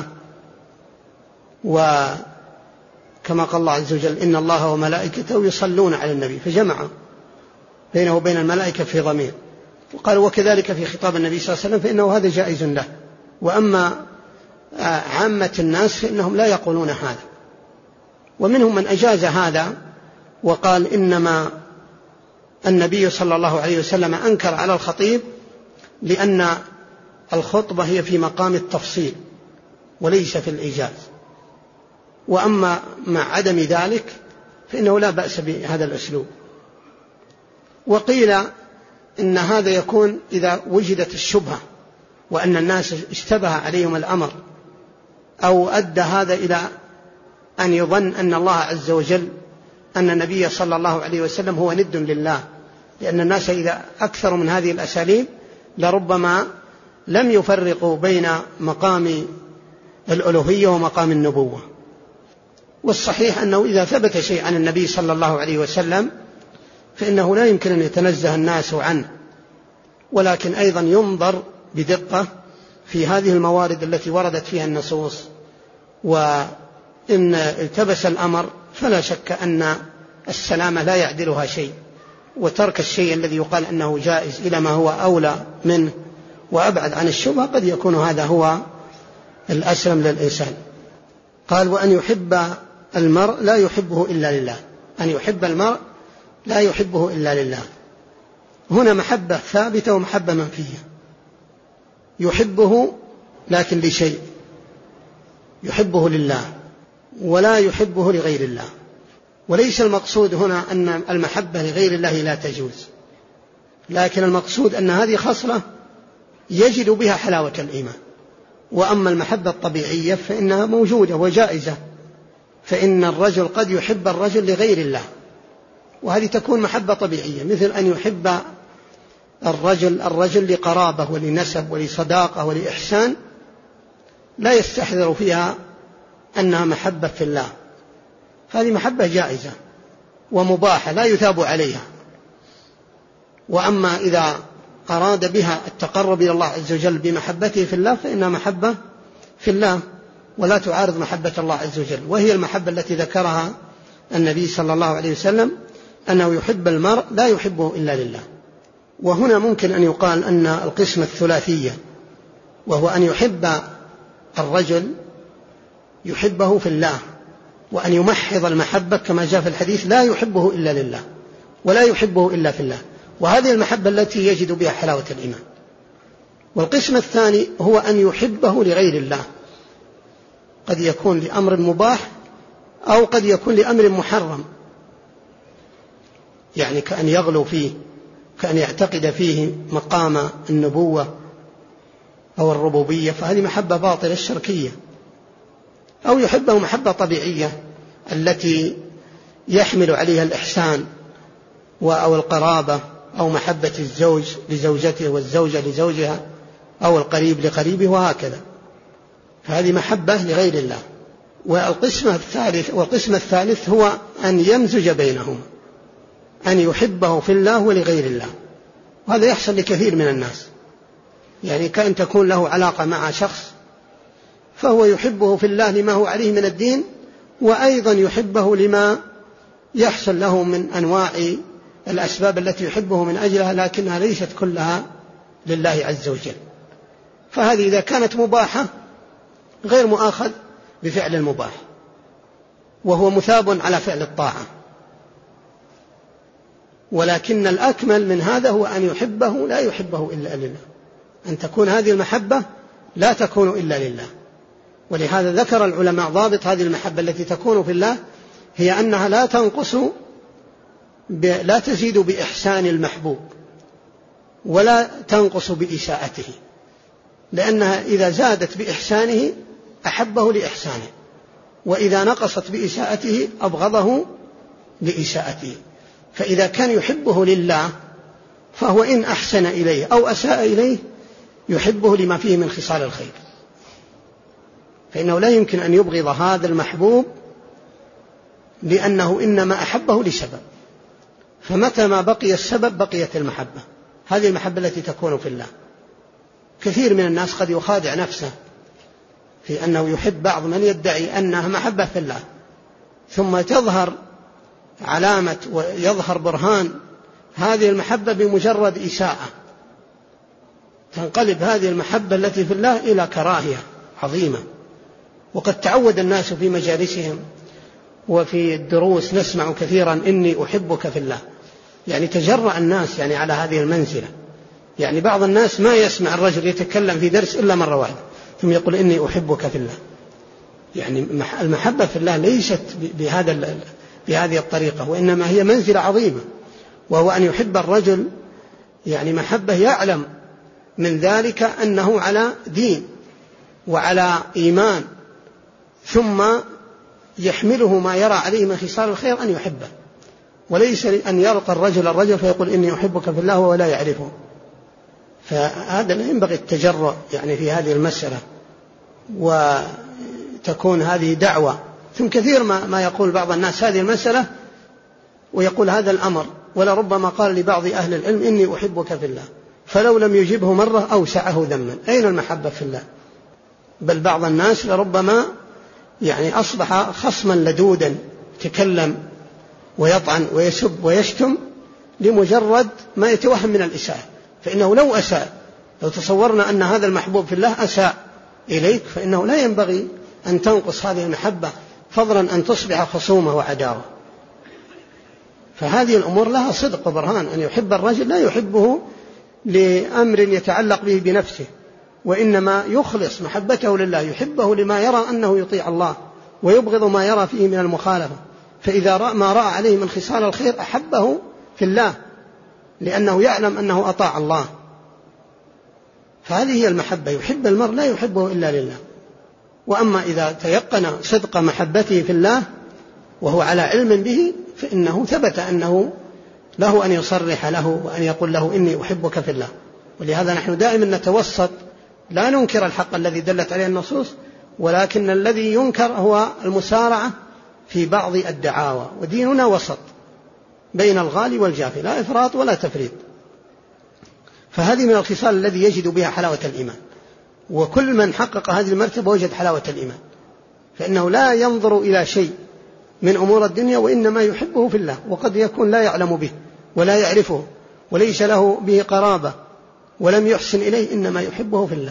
وكما قال الله عز وجل إن الله وملائكته يصلون على النبي، فجمع بينه وبين الملائكة في ضمير. وقال وكذلك في خطاب النبي صلى الله عليه وسلم فإنه هذا جائز له. وأما عامة الناس فإنهم لا يقولون هذا. ومنهم من أجاز هذا وقال إنما النبي صلى الله عليه وسلم أنكر على الخطيب لأن الخطبة هي في مقام التفصيل وليس في الإيجاز. وأما مع عدم ذلك فإنه لا بأس بهذا الأسلوب. وقيل إن هذا يكون إذا وجدت الشبهة وأن الناس اشتبه عليهم الأمر، أو أدى هذا إلى أن يظن أن الله عز وجل أن النبي صلى الله عليه وسلم هو ند لله، لأن الناس إذا أكثروا من هذه الأساليب لربما لم يفرقوا بين مقام الألوهية ومقام النبوة. والصحيح أنه إذا ثبت شيء عن النبي صلى الله عليه وسلم فإنه لا يمكن أن يتنزه الناس عنه، ولكن أيضا ينظر بدقة في هذه الموارد التي وردت فيها النصوص، وإن التبس الأمر فلا شك أن السلامة لا يعدلها شيء، وترك الشيء الذي يقال أنه جائز إلى ما هو أولى منه وأبعد عن الشبهة قد يكون هذا هو الأسلم للإنسان. قال وأن يحب المرء لا يحبه إلا لله، أن يحب المرء لا يحبه إلا لله. هنا محبة ثابتة ومحبة منفية. يحبه لكن لشيء، يحبه لله ولا يحبه لغير الله. وليس المقصود هنا أن المحبة لغير الله لا تجوز، لكن المقصود أن هذه خصلة يجد بها حلاوة الإيمان. وأما المحبة الطبيعية فإنها موجودة وجائزة، فإن الرجل قد يحب الرجل لغير الله، وهذه تكون محبة طبيعية، مثل أن يحب الرجل الرجل لقرابة ولنسب ولصداقة ولإحسان، لا يستحضر فيها أنها محبة في الله، هذه محبة جائزة ومباحة لا يثاب عليها. وأما إذا أراد بها التقرب إلى الله عز وجل بمحبته في الله فإنها محبة في الله ولا تعارض محبة الله عز وجل، وهي المحبة التي ذكرها النبي صلى الله عليه وسلم أنه يحب المرء لا يحبه إلا لله. وهنا ممكن أن يقال أن القسمة الثلاثية، وهو أن يحب الرجل يحبه في الله، وأن يمحض المحبة كما جاء في الحديث لا يحبه إلا لله ولا يحبه إلا في الله، وهذه المحبة التي يجد بها حلاوة الإيمان. والقسم الثاني هو أن يحبه لغير الله، قد يكون لأمر مباح أو قد يكون لأمر محرم، يعني كأن يغلو فيه، كأن يعتقد فيه مقام النبوة أو الربوبية، فهذه محبة باطلة الشركية. أو يحبه محبة طبيعية التي يحمل عليها الإحسان أو القرابة، أو محبة الزوج لزوجته والزوجة لزوجها، أو القريب لقريبه، وهكذا، فهذه محبة لغير الله. والقسم الثالث والقسم الثالث هو أن يمزج بينهما، أن يحبه في الله ولغير الله، وهذا يحصل لكثير من الناس، يعني كأن تكون له علاقة مع شخص فهو يحبه في الله لما هو عليه من الدين، وأيضا يحبه لما يحصل له من أنواع الأسباب التي يحبه من أجلها، لكنها ليست كلها لله عز وجل. فهذه إذا كانت مباحة غير مؤاخذ بفعل المباح، وهو مثاب على فعل الطاعة. ولكن الأكمل من هذا هو أن يحبه لا يحبه إلا لله، أن تكون هذه المحبة لا تكون إلا لله. ولهذا ذكر العلماء ضابط هذه المحبة التي تكون في الله هي أنها لا تنقص لا تزيد بإحسان المحبوب ولا تنقص بإساءته، لأنها إذا زادت بإحسانه أحبه لإحسانه، وإذا نقصت بإساءته أبغضه لإساءته. فإذا كان يحبه لله فهو إن أحسن إليه أو أساء إليه يحبه لما فيه من خصال الخير، فإنه لا يمكن أن يبغض هذا المحبوب لأنه إنما أحبه لسبب، فمتى ما بقي السبب بقيت المحبة. هذه المحبة التي تكون في الله. كثير من الناس قد يخادع نفسه في أنه يحب بعض من يدعي أنها محبة في الله، ثم تظهر علامة ويظهر برهان هذه المحبة بمجرد إساءة، تنقلب هذه المحبة التي في الله إلى كراهية عظيمة. وقد تعود الناس في مجالسهم وفي الدروس نسمع كثيرا إني أحبك في الله، يعني تجرأ الناس يعني على هذه المنزلة. يعني بعض الناس ما يسمع الرجل يتكلم في درس إلا مرة واحدة ثم يقول إني أحبك في الله. يعني المحبة في الله ليست بهذا بهذه الطريقة، وإنما هي منزلة عظيمة، وهو أن يحب الرجل يعني محبة يعلم من ذلك أنه على دين وعلى إيمان، ثم يحمله ما يرى عليه من خصال الخير أن يحبه، وليس أن يلقى الرجل الرجل فيقول إني أحبك في الله وهو لا يعرفه. فهذا لا ينبغي التجرؤ يعني في هذه المسألة، وتكون هذه دعوة. ثم كثير ما, ما يقول بعض الناس هذه المسألة ويقول هذا الأمر، ولربما قال لبعض أهل العلم إني أحبك في الله، فلو لم يجبه مرة أوسعه ذما. أين المحبة في الله؟ بل بعض الناس لربما يعني أصبح خصما لدودا، تكلم ويطعن ويسب ويشتم لمجرد ما يتوهم من الإساءة. فإنه لو أساء، لو تصورنا أن هذا المحبوب في الله أساء إليك، فإنه لا ينبغي أن تنقص هذه المحبة، فضلا أن تصبح خصومة وعداوة. فهذه الأمور لها صدق وبرهان. أن يحب الرجل لا يحبه لأمر يتعلق به بنفسه، وإنما يخلص محبته لله، يحبه لما يرى أنه يطيع الله، ويبغض ما يرى فيه من المخالفة. فإذا رأى ما رأى عليه من خصال الخير أحبه في الله، لأنه يعلم أنه أطاع الله. فهذه هي المحبة، يحب المرء لا يحبه إلا لله. وأما إذا تيقن صدق محبته في الله وهو على علم به، فإنه ثبت أنه له أن يصرح له وأن يقول له إني أحبك في الله. ولهذا نحن دائما نتوسط، لا ننكر الحق الذي دلت عليه النصوص، ولكن الذي ينكر هو المسارعة في بعض الدعاوى. وديننا وسط بين الغالي والجافي، لا إفراط ولا تفريط. فهذه من الخصال الذي يجد بها حلاوة الإيمان، وكل من حقق هذه المرتبة وجد حلاوة الإيمان، فإنه لا ينظر إلى شيء من أمور الدنيا، وإنما يحبه في الله. وقد يكون لا يعلم به ولا يعرفه وليس له به قرابة ولم يحسن إليه، إنما يحبه في الله.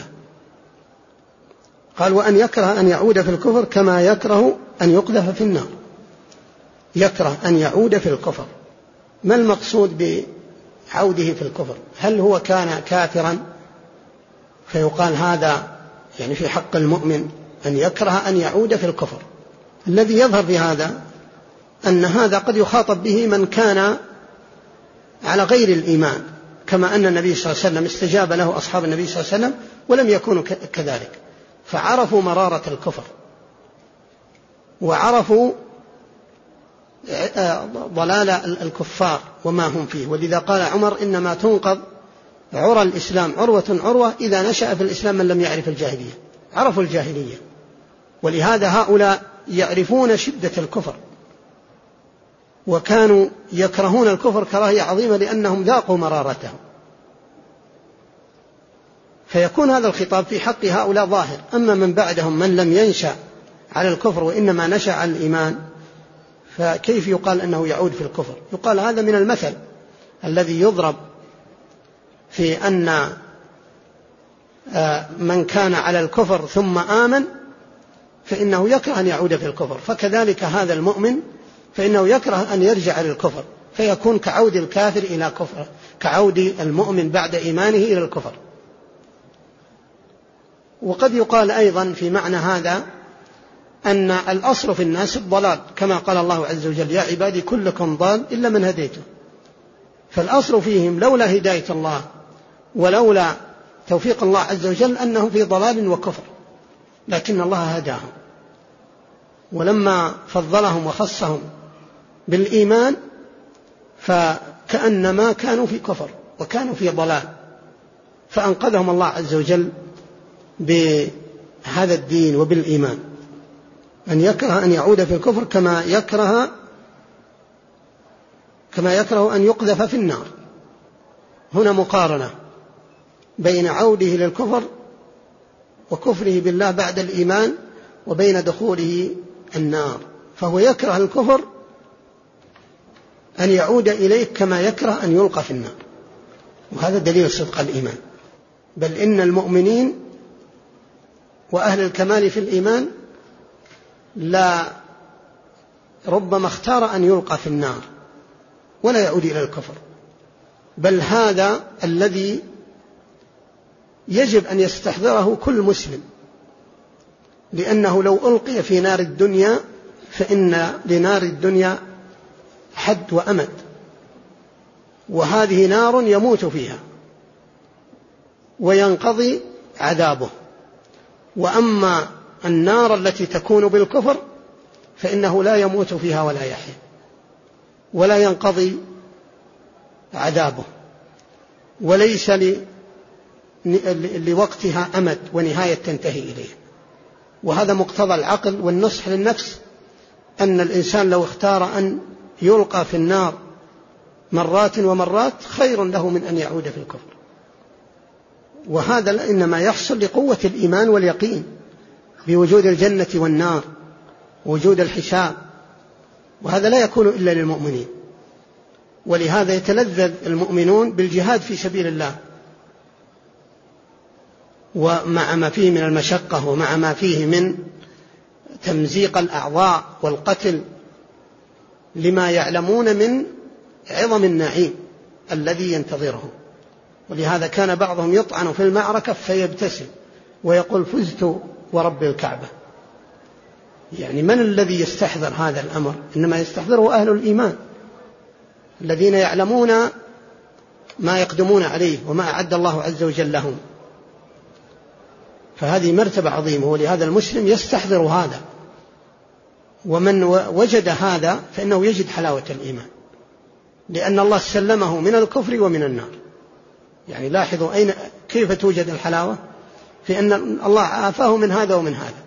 قال: وأن يكره أن يعود في الكفر كما يكره أن يقذف في النار. يكره أن يعود في الكفر. ما المقصود بعوده في الكفر؟ هل هو كان كافرا فيقال هذا يعني في حق المؤمن أن يكره أن يعود في الكفر؟ الذي يظهر في هذا أن هذا قد يخاطب به من كان على غير الإيمان، كما أن النبي صلى الله عليه وسلم استجاب له أصحاب النبي صلى الله عليه وسلم ولم يكونوا كذلك، فعرفوا مرارة الكفر وعرفوا ضلال الكفار وما هم فيه. ولذا قال عمر: إنما تنقض عرى الإسلام عروة عروة إذا نشأ في الإسلام من لم يعرف الجاهلية. عرفوا الجاهلية، ولهذا هؤلاء يعرفون شدة الكفر، وكانوا يكرهون الكفر كراهية عظيمة لأنهم ذاقوا مرارته. فيكون هذا الخطاب في حق هؤلاء ظاهر. أما من بعدهم من لم ينشأ على الكفر وإنما نشأ على الإيمان، فكيف يقال أنه يعود في الكفر؟ يقال هذا من المثل الذي يضرب في أن من كان على الكفر ثم آمن فإنه يكره أن يعود في الكفر، فكذلك هذا المؤمن فإنه يكره أن يرجع للكفر، فيكون كعود الكافر إلى كفر، كعود المؤمن بعد إيمانه إلى الكفر. وقد يقال أيضا في معنى هذا أن الأصل في الناس الضلال، كما قال الله عز وجل: يا عبادي كلكم ضال إلا من هديته. فالأصل فيهم لولا هداية الله ولولا توفيق الله عز وجل أنهم في ضلال وكفر، لكن الله هداهم، ولما فضلهم وخصهم بالإيمان فكأنما كانوا في كفر وكانوا في ضلال، فأنقذهم الله عز وجل بهذا الدين وبالإيمان. أن يكره أن يعود في الكفر كما يكره كما يكره أن يقذف في النار. هنا مقارنة بين عوده للكفر وكفره بالله بعد الإيمان وبين دخوله النار. فهو يكره الكفر أن يعود إليه كما يكره أن يلقى في النار، وهذا دليل صدق الإيمان. بل إن المؤمنين وأهل الكمال في الإيمان لا ربما اختار أن يلقى في النار ولا يعود إلى الكفر، بل هذا الذي يجب أن يستحضره كل مسلم، لأنه لو ألقي في نار الدنيا فإن لنار الدنيا حد وأمد، وهذه نار يموت فيها وينقضي عذابه. وأما النار التي تكون بالكفر فإنه لا يموت فيها ولا يحيا ولا ينقضي عذابه، وليس لوقتها أمد ونهاية تنتهي إليه. وهذا مقتضى العقل والنصح للنفس، أن الإنسان لو اختار أن يلقى في النار مرات ومرات خير له من أن يعود في الكفر. وهذا إنما يحصل لقوة الإيمان واليقين بوجود الجنة والنار ووجود الحساب، وهذا لا يكون إلا للمؤمنين. ولهذا يتلذذ المؤمنون بالجهاد في سبيل الله، ومع ما فيه من المشقة ومع ما فيه من تمزيق الأعضاء والقتل، لما يعلمون من عظم النعيم الذي ينتظرهم. ولهذا كان بعضهم يطعن في المعركة فيبتسم ويقول فزت ورب الكعبة. يعني من الذي يستحضر هذا الأمر؟ إنما يستحضره أهل الإيمان الذين يعلمون ما يقدمون عليه وما أعد الله عز وجل لهم. فهذه مرتبة عظيمة، ولهذا المسلم يستحضر هذا، ومن وجد هذا فإنه يجد حلاوة الإيمان، لأن الله سلمه من الكفر ومن النار. يعني لاحظوا أين كيف توجد الحلاوة، في أن الله عافاه من هذا ومن هذا.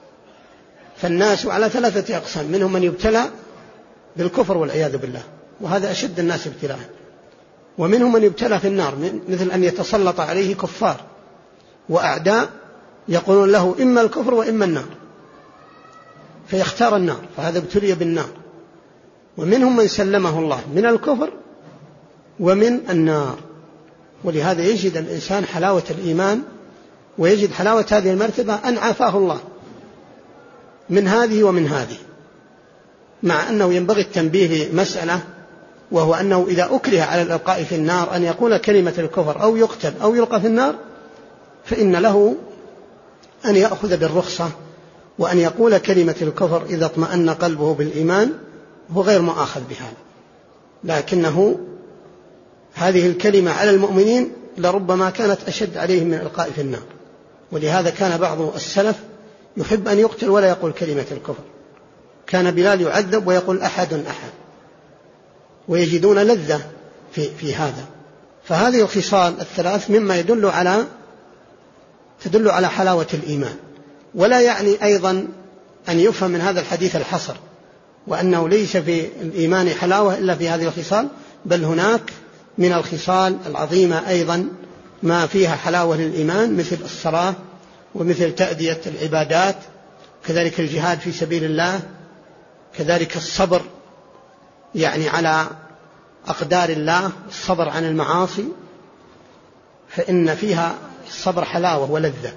فالناس على ثلاثة أقسام، منهم من يبتلى بالكفر والعياذ بالله، وهذا أشد الناس ابتلاء، ومنهم من يبتلى في النار، مثل أن يتسلط عليه كفار وأعداء يقولون له إما الكفر وإما النار، فيختار النار، فهذا ابتلي بالنار. ومنهم من سلمه الله من الكفر ومن النار. ولهذا يجد الإنسان حلاوة الإيمان، ويجد حلاوة هذه المرتبة أن عافاه الله من هذه ومن هذه. مع أنه ينبغي التنبيه لمسألة، وهو أنه إذا أكره على الإلقاء في النار أن يقول كلمة الكفر أو يقتل أو يلقى في النار، فإن له أن يأخذ بالرخصة وأن يقول كلمة الكفر إذا اطمأن قلبه بالإيمان، هو غير مؤاخذ بهذا. لكنه هذه الكلمة على المؤمنين لربما كانت أشد عليهم من الإلقاء في النار. ولهذا كان بعض السلف يحب أن يقتل ولا يقول كلمة الكفر. كان بلال يعذب ويقول أحد أحد، ويجدون لذة في, في هذا. فهذه الخصال الثلاث مما يدل على تدل على حلاوة الإيمان. ولا يعني أيضا أن يفهم من هذا الحديث الحصر، وأنه ليس في الإيمان حلاوة إلا في هذه الخصال، بل هناك من الخصال العظيمة أيضا ما فيها حلاوة للإيمان، مثل الصلاة، ومثل تأدية العبادات، كذلك الجهاد في سبيل الله، كذلك الصبر يعني على أقدار الله، الصبر عن المعاصي، فإن فيها الصبر حلاوة ولذة.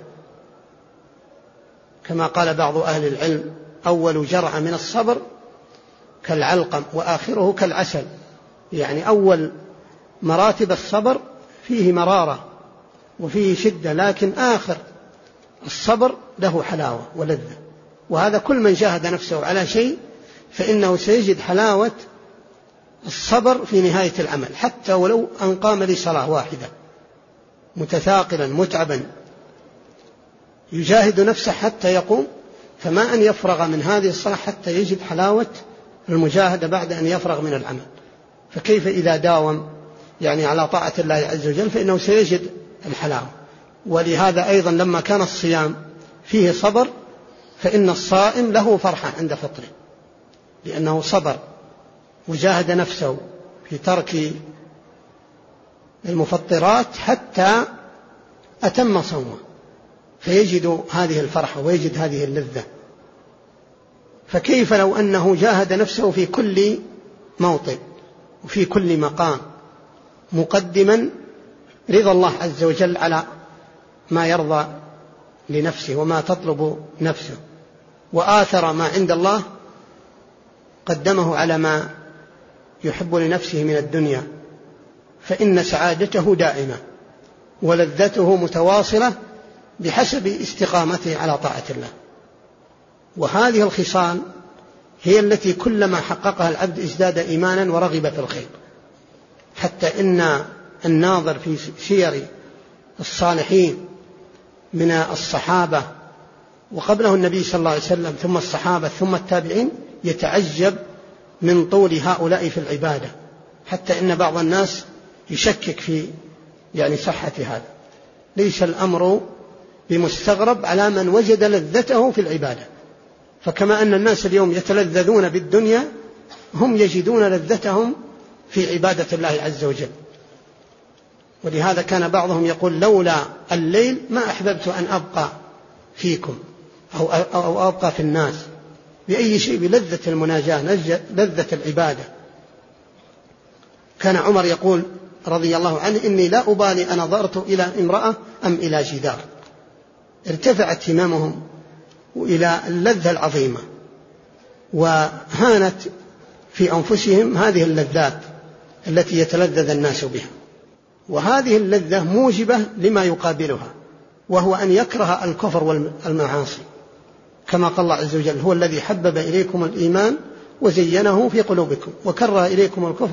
كما قال بعض أهل العلم: أول جرعة من الصبر كالعلقم وآخره كالعسل. يعني أول مراتب الصبر فيه مرارة وفيه شدة، لكن آخر الصبر له حلاوة ولذة. وهذا كل من جاهد نفسه على شيء فإنه سيجد حلاوة الصبر في نهاية العمل، حتى ولو أن قام لصلاة واحدة متثاقلا متعبا يجاهد نفسه حتى يقوم، فما أن يفرغ من هذه الصلاة حتى يجد حلاوة المجاهدة بعد أن يفرغ من العمل. فكيف إذا داوم يعني على طاعة الله عز وجل فإنه سيجد الحلاوة. ولهذا أيضا لما كان الصيام فيه صبر، فإن الصائم له فرحة عند فطره، لأنه صبر وجاهد نفسه في ترك المفطرات حتى أتم صومه، فيجد هذه الفرحة ويجد هذه اللذة. فكيف لو أنه جاهد نفسه في كل موطن وفي كل مقام، مقدما رضا الله عز وجل على ما يرضى لنفسه وما تطلب نفسه، وآثر ما عند الله قدمه على ما يحب لنفسه من الدنيا، فإن سعادته دائمة ولذته متواصلة بحسب استقامته على طاعة الله. وهذه الخصال هي التي كلما حققها العبد ازداد إيمانا ورغب في الخير، حتى إن الناظر في سير الصالحين من الصحابة وقبله النبي صلى الله عليه وسلم ثم الصحابة ثم التابعين يتعجب من طول هؤلاء في العبادة، حتى إن بعض الناس يشكك في يعني صحة هذا. ليس الأمر بمستغرب على من وجد لذته في العبادة، فكما أن الناس اليوم يتلذذون بالدنيا، هم يجدون لذتهم في عبادة الله عز وجل. ولهذا كان بعضهم يقول: لولا الليل ما أحببت أن أبقى فيكم أو, أو أبقى في الناس. بأي شيء، بلذة المناجاة، لذة العبادة. كان عمر يقول رضي الله عنه: إني لا أبالي أنظرت إلى امرأة أم إلى جدار. ارتفع اهتمامهم إلى اللذة العظيمة، وهانت في أنفسهم هذه اللذات التي يتلذذ الناس بها. وهذه اللذة موجبة لما يقابلها، وهو أن يكره الكفر والمعاصي، كما قال الله عز وجل: هو الذي حبب إليكم الإيمان وزينه في قلوبكم وكره إليكم الكفر